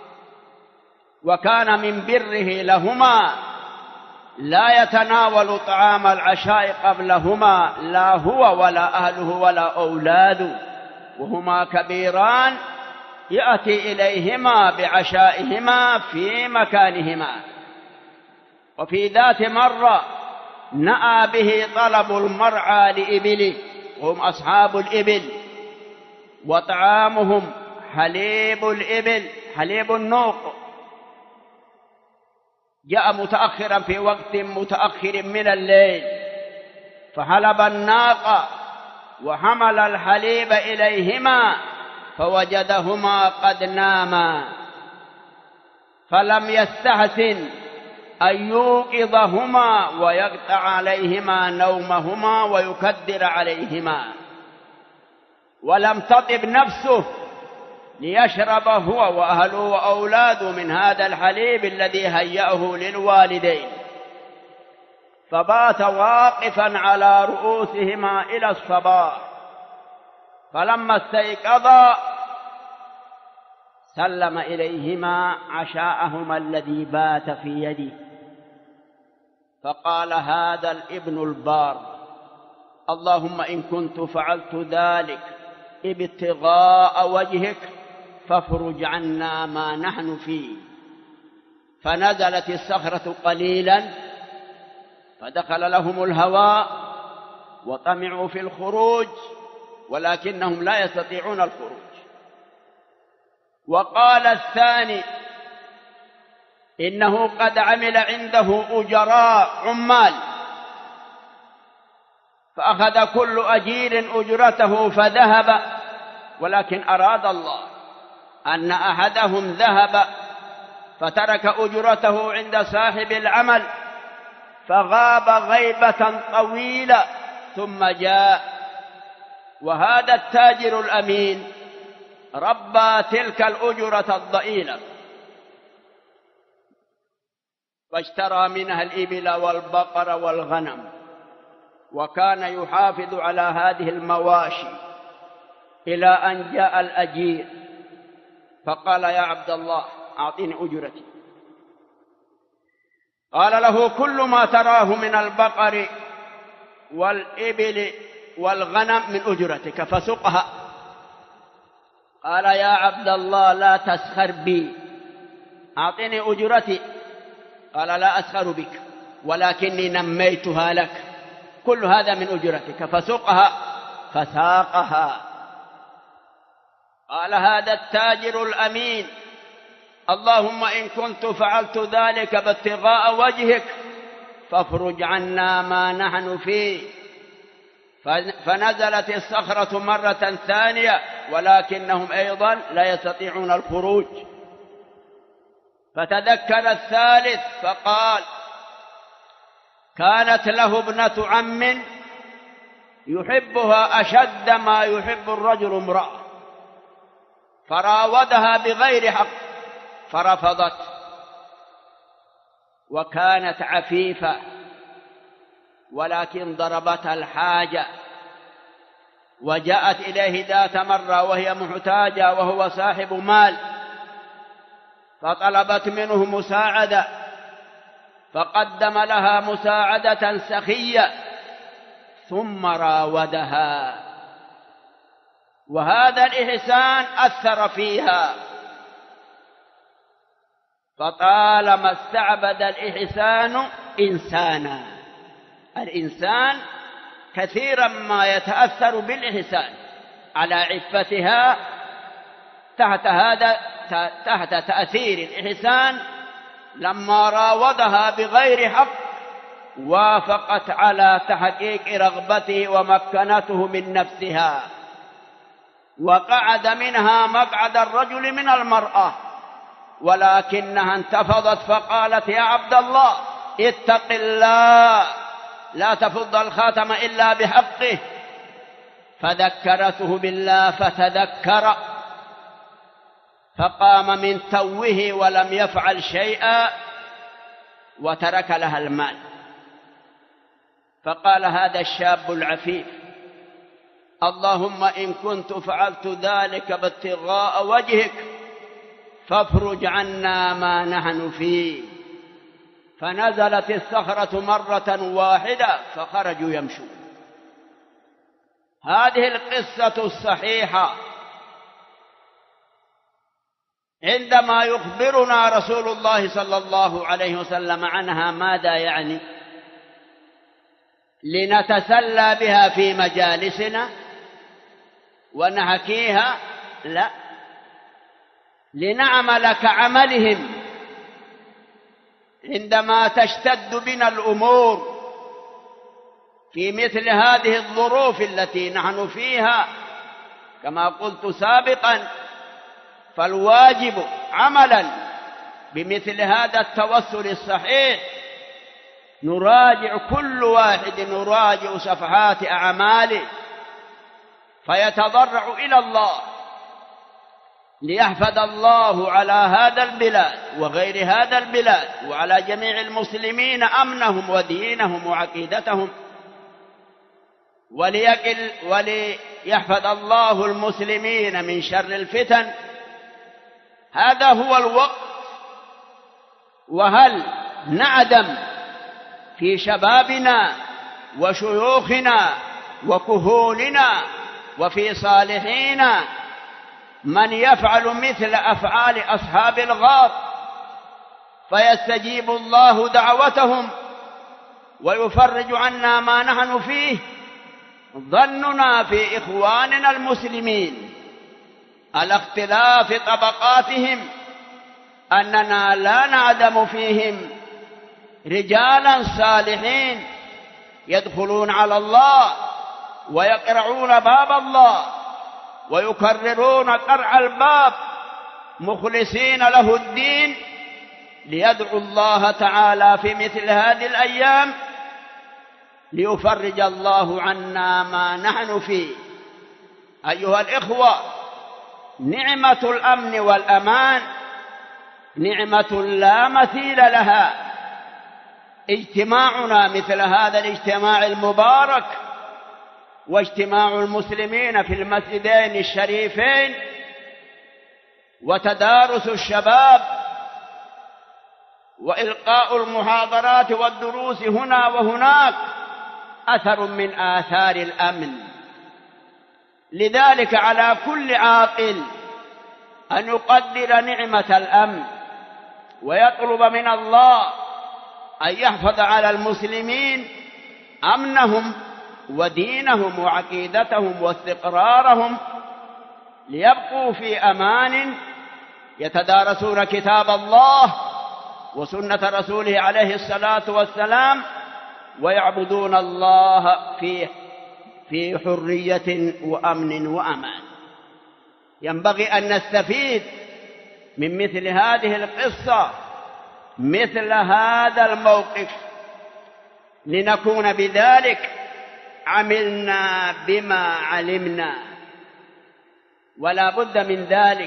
وكان من بره لهما لا يتناول طعام العشاء قبلهما لا هو ولا أهله ولا أولاده، وهما كبيران يأتي إليهما بعشائهما في مكانهما. وفي ذات مرة نأى به طلب المرعى لإبله وهم أصحاب الإبل، وطعامهم حليب الإبل حليب النوق. جاء متأخرا في وقت متأخر من الليل فحلب الناقة وحمل الحليب إليهما فوجدهما قد ناما، فلم يستحسن أن يوقظهما ويقطع عليهما نومهما ويكدر عليهما، ولم تطب نفسه ليشرب هو وأهله وأولاده من هذا الحليب الذي هيأه للوالدين، فبات واقفا على رؤوسهما إلى الصباح. فلما استيقظا سلم إليهما عشاءهما الذي بات في يده، فقال: هذا الابن البار، اللهم إن كنت فعلت ذلك ابتغاء وجهك فافرج عنا ما نحن فيه. فنزلت الصخرة قليلا فدخل لهم الهواء وطمعوا في الخروج ولكنهم لا يستطيعون الخروج. وقال الثاني: إنه قد عمل عنده أجراء عمال، فأخذ كل أجير أجرته فذهب، ولكن أراد الله أن أحدهم ذهب فترك أجرته عند صاحب العمل فغاب غيبة طويلة ثم جاء، وهذا التاجر الأمين ربى تلك الأجرة الضئيلة واشترى منها الإبل والبقر والغنم، وكان يحافظ على هذه المواشي إلى أن جاء الأجير فقال: يا عبد الله أعطني أجرتي. قال له: كل ما تراه من البقر والإبل والغنم من أجرتك فسقها. قال: يا عبد الله لا تسخر بي، أعطني أجرتي. قال لا أسخر بك ولكني نميتها لك، كل هذا من أجرتك، فسقها فساقها. قال هذا التاجر الأمين: اللهم إن كنت فعلت ذلك ابتغاء وجهك فافرج عنا ما نحن فيه. فنزلت الصخرة مرة ثانية ولكنهم أيضا لا يستطيعون الخروج. فتذكر الثالث فقال: كانت له ابنة عم يحبها أشد ما يحب الرجل امرأة، فراودها بغير حق فرفضت، وكانت عفيفة ولكن ضربتها الحاجة، وجاءت إليه ذات مرة وهي محتاجة وهو صاحب مال، فطلبت منه مساعدة، فقدم لها مساعدة سخية ثم راودها، وهذا الإحسان أثر فيها. فطالما استعبد الإحسان إنسانا، الإنسان كثيرا ما يتأثر بالإحسان على عفتها تحت تأثير الإحسان. لما راودها بغير حق وافقت على تحقيق رغبته ومكنته من نفسها، وقعد منها مقعد الرجل من المرأة، ولكنها انتفضت فقالت: يا عبد الله اتق الله، لا تفض الخاتم إلا بحقه. فذكرته بالله فتذكر، فقام من توه ولم يفعل شيئا وترك لها المال. فقال هذا الشاب العفيف: اللهم إن كنت فعلت ذلك ابتغاء وجهك فافرج عنا ما نحن فيه. فنزلت الصخرة مرة واحدة فخرجوا يمشون. هذه القصة الصحيحة عندما يخبرنا رسول الله صلى الله عليه وسلم عنها ماذا يعني؟ لنتسلى بها في مجالسنا ونحكيها؟ لا، لنعمل كعملهم عندما تشتد بنا الأمور في مثل هذه الظروف التي نحن فيها. كما قلت سابقا، فالواجب عملا بمثل هذا التوسل الصحيح نراجع كل واحد نراجع صفحات أعماله، فيتضرع إلى الله ليحفظ الله على هذا البلاد وغير هذا البلاد وعلى جميع المسلمين أمنهم ودينهم وعقيدتهم، وليحفظ الله المسلمين من شر الفتن. هذا هو الوقت. وهل نعدم في شبابنا وشيوخنا وكهولنا وفي صالحينا من يفعل مثل أفعال أصحاب الغار فيستجيب الله دعوتهم ويفرج عنا ما نحن فيه؟ ظننا في إخواننا المسلمين على اختلاف طبقاتهم أننا لا نعدم فيهم رجالا صالحين يدخلون على الله ويقرعون باب الله ويكررون قرع الباب مخلصين له الدين ليدعوا الله تعالى في مثل هذه الأيام ليفرج الله عنا ما نحن فيه. أيها الإخوة، نعمة الأمن والأمان نعمة لا مثيل لها. اجتماعنا مثل هذا الاجتماع المبارك واجتماع المسلمين في المسجدين الشريفين وتدارس الشباب وإلقاء المحاضرات والدروس هنا وهناك أثر من آثار الأمن. لذلك على كل عاقل أن يقدر نعمة الأمن ويطلب من الله أن يحفظ على المسلمين أمنهم ودينهم وعقيدتهم واستقرارهم ليبقوا في أمان، يتدارسون كتاب الله وسنة رسوله عليه الصلاة والسلام، ويعبدون الله في حرية وأمن وأمان. ينبغي أن نستفيد من مثل هذه القصة، مثل هذا الموقف، لنكون بذلك عملنا بما علمنا، ولا بد من ذلك.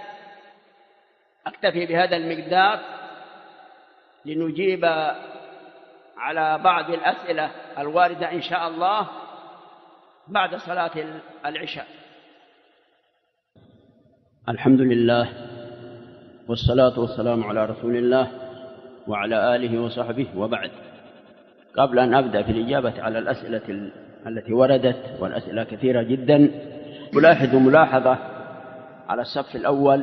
أكتفي بهذا المقدار لنجيب على بعض الأسئلة الواردة إن شاء الله بعد صلاة العشاء. الحمد لله والصلاة والسلام على رسول الله وعلى آله وصحبه، وبعد. قبل أن أبدأ في الإجابة على الأسئلة التي وردت، والأسئلة كثيرة جدا، ألاحظ ملاحظة على الصف الأول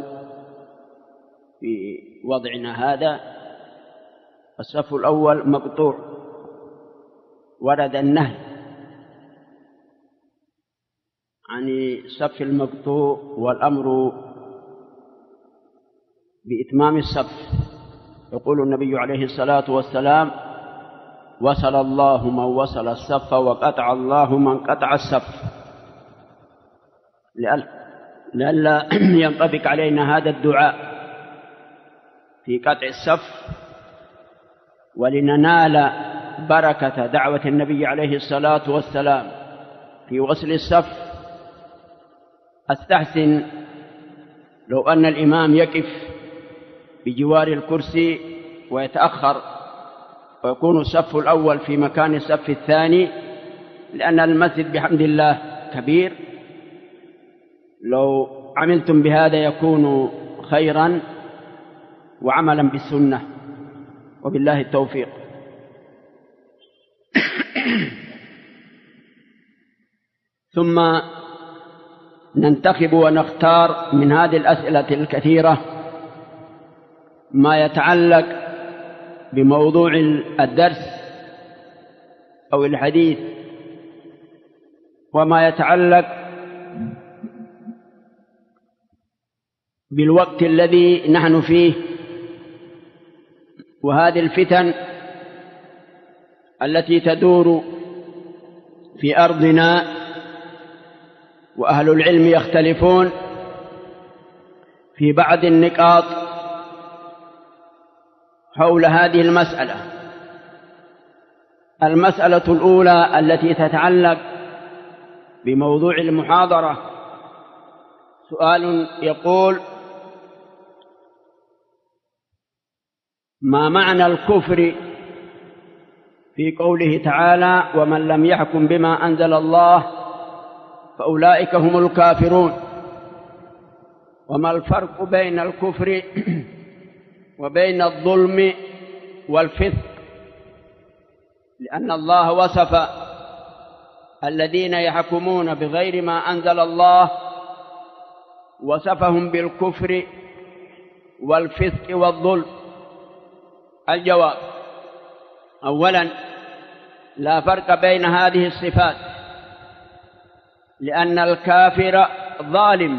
في وضعنا هذا. الصف الأول مقطوع، ورد النهي عن الصف المقطوع والأمر بإتمام الصف. يقول النبي عليه الصلاة والسلام: وصل الله من وصل الصف وقطع الله من قطع الصف. لئلا ينطبق علينا هذا الدعاء في قطع الصف، ولننال بركة دعوة النبي عليه الصلاة والسلام في وصل الصف، أستحسن لو أن الإمام يقف بجوار الكرسي ويتأخر، ويكون الصف الأول في مكان الصف الثاني، لأن المسجد بحمد الله كبير. لو عملتم بهذا يكون خيرا وعملا بالسنة، وبالله التوفيق. ثم ننتخب ونختار من هذه الأسئلة الكثيرة ما يتعلق بموضوع الدرس أو الحديث، وما يتعلق بالوقت الذي نحن فيه، وهذه الفتن التي تدور في أرضنا، وأهل العلم يختلفون في بعض النقاط حول هذه المسألة. المسألة الأولى التي تتعلق بموضوع المحاضرة، سؤال يقول: ما معنى الكفر في قوله تعالى: ومن لم يحكم بما أنزل الله فأولئك هم الكافرون؟ وما الفرق بين الكفر وبين الظلم والفسق؟ لأن الله وصف الذين يحكمون بغير ما أنزل الله، وصفهم بالكفر والفسق والظلم. الجواب: أولا، لا فرق بين هذه الصفات، لأن الكافر ظالم.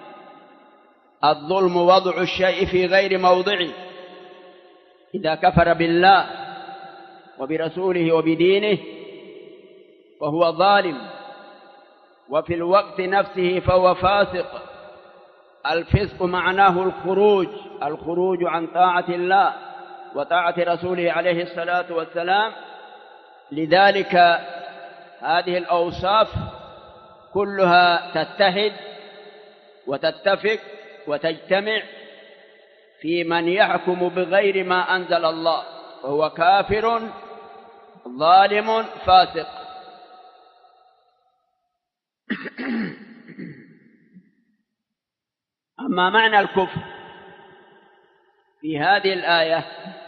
الظلم وضع الشيء في غير موضعه. إذا كفر بالله وبرسوله وبدينه فهو ظالم، وفي الوقت نفسه فهو فاسق. الفسق معناه الخروج عن طاعة الله وطاعة رسوله عليه الصلاة والسلام. لذلك هذه الأوصاف كلها تتحد وتتفق وتجتمع في من يحكم بغير ما أنزل الله، وهو كافر ظالم فاسق. أما معنى الكفر في هذه الآية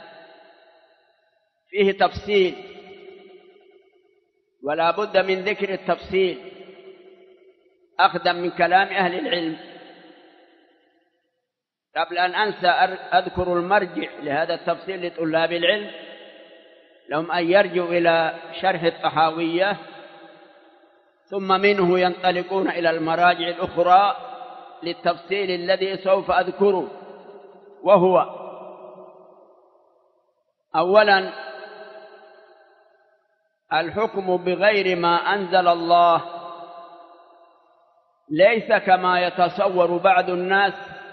فيه تفصيل، ولا بد من ذكر التفصيل أخذا من كلام أهل العلم. قبل أن أنسى أذكر المرجع لهذا التفصيل لطلاب العلم، لهم أن يرجعوا إلى شرح الطحاوية، ثم منه ينطلقون إلى المراجع الأخرى للتفصيل الذي سوف أذكره، وهو: أولا، الحكم بغير ما أنزل الله ليس كما يتصور بعض الناس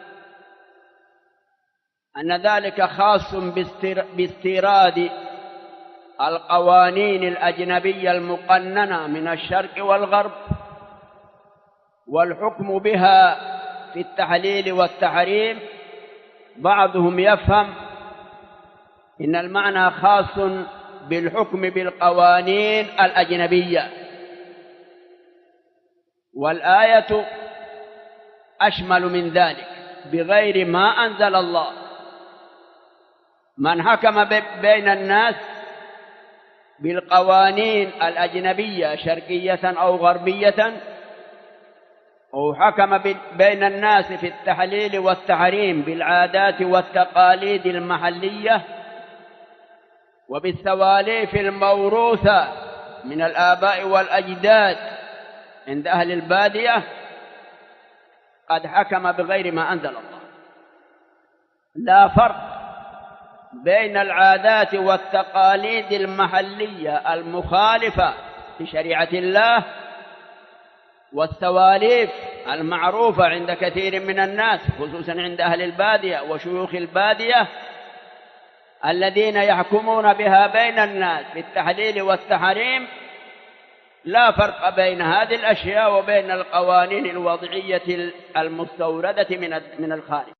أن ذلك خاص باستيراد القوانين الأجنبية المقننة من الشرق والغرب والحكم بها في التحليل والتحريم. بعضهم يفهم إن المعنى خاص بالحكم بالقوانين الأجنبية، والآية أشمل من ذلك، بغير ما أنزل الله. من حكم بين الناس بالقوانين الأجنبية شرقية أو غربية، أو حكم بين الناس في التحليل والتحريم بالعادات والتقاليد المحلية وبالسواليف الموروثة من الآباء والأجداد عند أهل البادية، قد حكم بغير ما أنزل الله. لا فرق بين العادات والتقاليد المحلية المخالفة لشريعة الله والسواليف المعروفة عند كثير من الناس، خصوصا عند أهل البادية وشيوخ البادية الذين يحكمون بها بين الناس بالتحليل والتحريم. لا فرق بين هذه الأشياء وبين القوانين الوضعية المستوردة من الخارج.